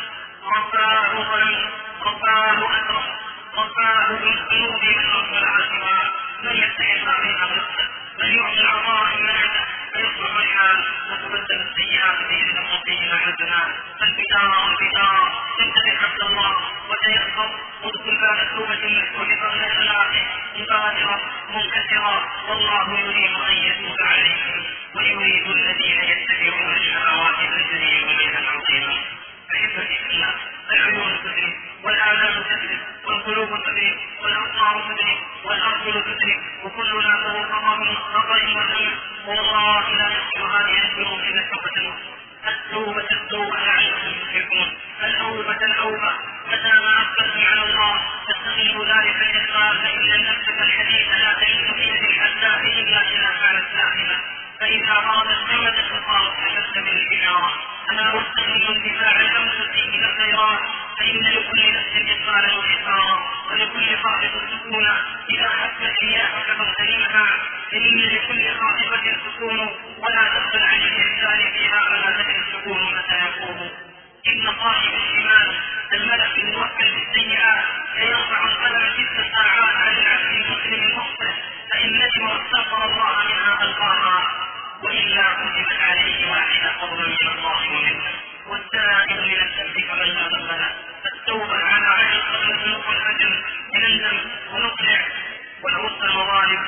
رباه ظلم رباه أسر رباه بالذنوب من رب العاصمة. من يستحق عليها نفسه بل يعطي العطاء من عنده فيصبح الحال وتبدل السيئات بإذن ربه مع الحسنات. فالبدار البدار تنتبه عبد الله وتيسر وادخل باب التوبة المفتوح قبل إغلاقه مبادرة منكسرة، والله يريد أن يتوب عليهم ويريد الذين يتبعون الشهوات أن تزيغوا ميلا عظيما. أحبتي في الله، العيون تدرك والآذان تدرك والقلوب تدرك والأبصار تدرك والأرجل تدرك وكلنا له خطأ وذنب، والله لا يغفر هذه الذنوب إلا التوبة التوبة التوبة لعلكم تفلحون. الأوبة الأوبة متى ما أقبلتم على الله تستغل ذلك الإقبال، فإن النفس كالحديث لا تجد في يد الحداث إلا إذا كانت ساخنة، فإذا أرادت جمدت فصارت أشد من الحجارة. أنا واستغل اندفاع الأنفس إلى الخيرات، فإن لكل نفس إقبالا وإثارا ولكل خاطفة سكونا إذا حسبت إياها فاغتنمها، إن لكل خاطفة سكون ولا تغفل عن الإحسان فيها فلا تدري السكون متى يقوم. إن صاحب الشمال الملك الموكل بالسيئات سيرفع القلم ست ساعات عن العبد المسلم المخطئ، فإن ندم واستغفر الله منها ألقاها، وإلا كتبت عليه واحدة فضلا من الله ومنه. والسائل من الشمس كمن لا ذنب. التوبة على عين قبل الذنوب والأجل نندم ونقلع ونرد المظالم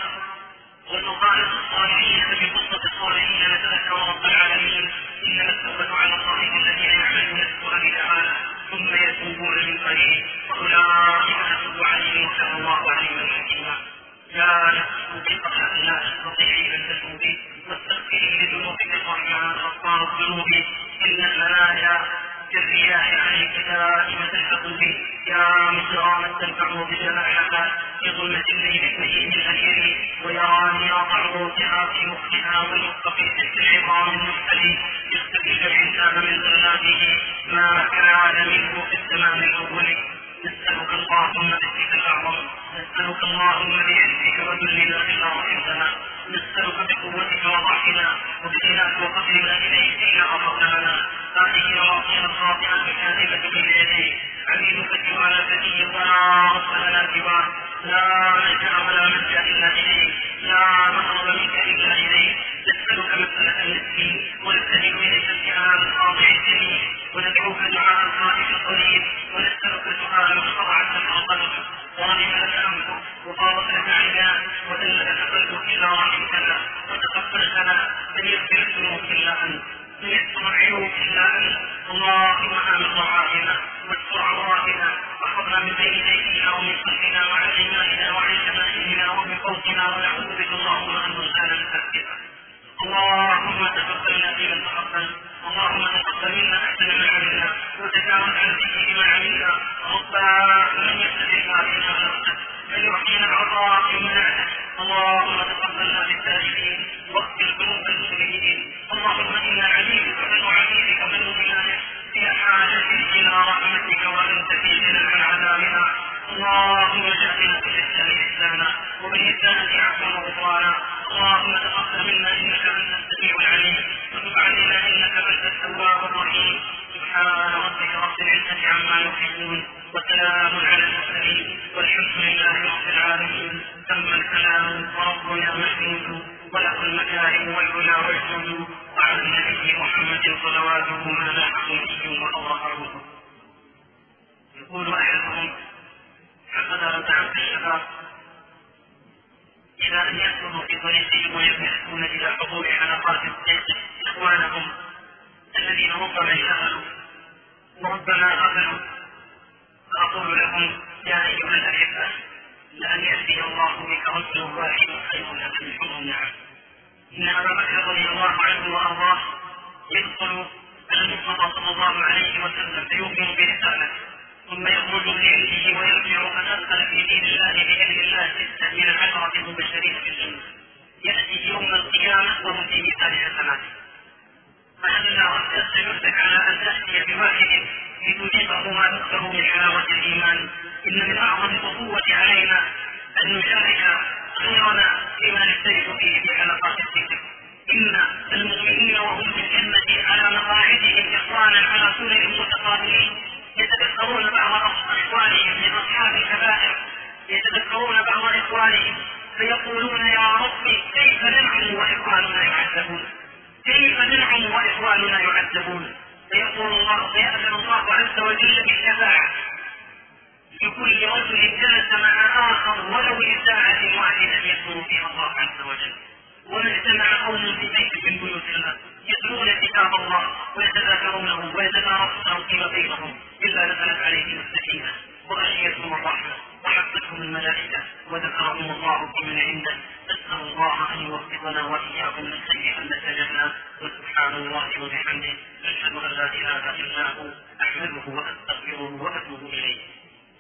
ونخالف الصالحين. ففي قصة الصالحين نتذكر رب العالمين إنما التوبة على الله الذين يعملون السوء تعالى ثم يتوبون من قريب فأولئك تتوب عليهم وكان الله عليما حكيما. يا نفس قبل أن لا تستطيعي أن تتوبي واستغفري لذنوبك الرحمن غفار الذنوب، إن المنايا كالرياح عليك دائمة الحقوب. يا مجرى تنفع بجناحها في ظلمة الليل النهيم الأخير، ويراني أضع روحها في مخها والمخ في تلك العظام المختلي، يستفيد الإنسان من ذنوبه ما كان منه في الزمان الأول. نسألك اللهم باسمك الأعظم، نسألك اللهم بعزك وذلنا إلا رحمتنا، نسألك بقوتك وضعفنا وبغناك وقدرنا إليك إلا غفرت لنا. هذه مواطن الخاطئة الكاذبة بين يديك، عبيدك سوانا كثير ولا رب لنا سواك، لا ملجأ ولا ملجأ إلا إليك، لا مهرب منك إلا إليك. نسألك مسألة المسكين ونستهل إليك السؤال الخاضع الجميل، وندعوك دعاء الخائف القريب، ونسألك سؤال من خضعت لك القلب ظالم لك أنفك وطابت لك عيناك وذل لك قلبك إلا رحمتنا وتقبلتنا. من يغفر الذنوب إلا أنت، من يستر العيوب إلا أنت. اللهم آمن روعاتنا واستر عوراتنا واحفظنا من بين أيدينا ومن خلفنا وعن أيماننا وعن شمائلنا ومن فوقنا، ونعوذ بك اللهم أن نغتال من تحتنا. اللهم تقبلنا فيمن تقبل، اللهم تقبل منا أحسن ما عملنا وتجاوز عن سيئ ما عملنا. ربنا من يستجب علينا ونفسه من يحيينا العطاء من منعته. اللهم تقبلنا بالتائبين واغفر ذنوب المسلمين. اللهم إنا عبيدك بنو عبيدك بنو إمامك في حاجة إلى رحمتك وأنت في غنى عن عذابنا. اللهم اجعلنا في الإسلام إحسانا وبالإسلام عفوا وغفرانا. اللهم تقبل منا إنك أنت السميع العليم وتب علينا إنك أنت التواب الرحيم. سبحان ربك رب العزة عما يصفون وسلام على المرسلين والحمد لله رب العالمين. تم الكلام وربنا محمود وله المكارم والعلا والجود، وعلى النبي محمد صلواته ما لاح نبي وأظهره. يقول أحدهم حقد رتعت الشباب إلى أن يأخذوا في طريقهم ويبحثون إلى حضور حلقات الشيخ إخوانهم ربما غفلوا. فأقول لهم يا أيها الأحبة لأن يهدي الله بك رجل واحد خير لك من حمر النعم. إن أبا بكر رضي الله عنه وأرضاه يدخل المصطفى صلى الله عليه وسلم فيؤمن برسالته ثم يخرج من عنده ويرجع قد أدخل في دين الله بإذن الله ستة من العشرة المبشرين في الجنة، يأتي يوم القيامة وهم في مثال حسناته. فهل رأت نفسك على أن تأتي بواحد لتجيبه ما تذكر من حلاوة الإيمان؟ إن من أعظم القوة علينا أن نشارك غيرنا فيما نشترك فيه في حلقات الذكر. إن المؤمنين وهم في الجنة على مقاعدهم إخوانا على سرر متقابلين يتذكرون بعض إخوانهم من أصحاب الكبائر، يتذكرون بعض إخوانهم فيقولون يا ربي كيف ننعم وإخواننا يعذبون، كيف ننعم وإخواننا يعذبون. فيقول الله فيأذن الله عز وجل بالشفاعة لكل رجل جلس مع آخر ولو لساعة واحدة يذكر فيها الله عز وجل. وما اجتمع قوم في بيت من بيوت الله يتلون كتاب الله ويتذاكرونه ويتدارسونه فيما بينهم إلا نزلت عليهم السكينة وغشيتهم الرحمة وحفتهم الملائكة وذكرهم الله فيمن عنده. نسأل الله أن يوفقنا وإياكم من خير أن نتجنى. وسبحان الله وبحمده أشهد أن لا إله إلا هو أحمده وأستغفره وأتوب إليه.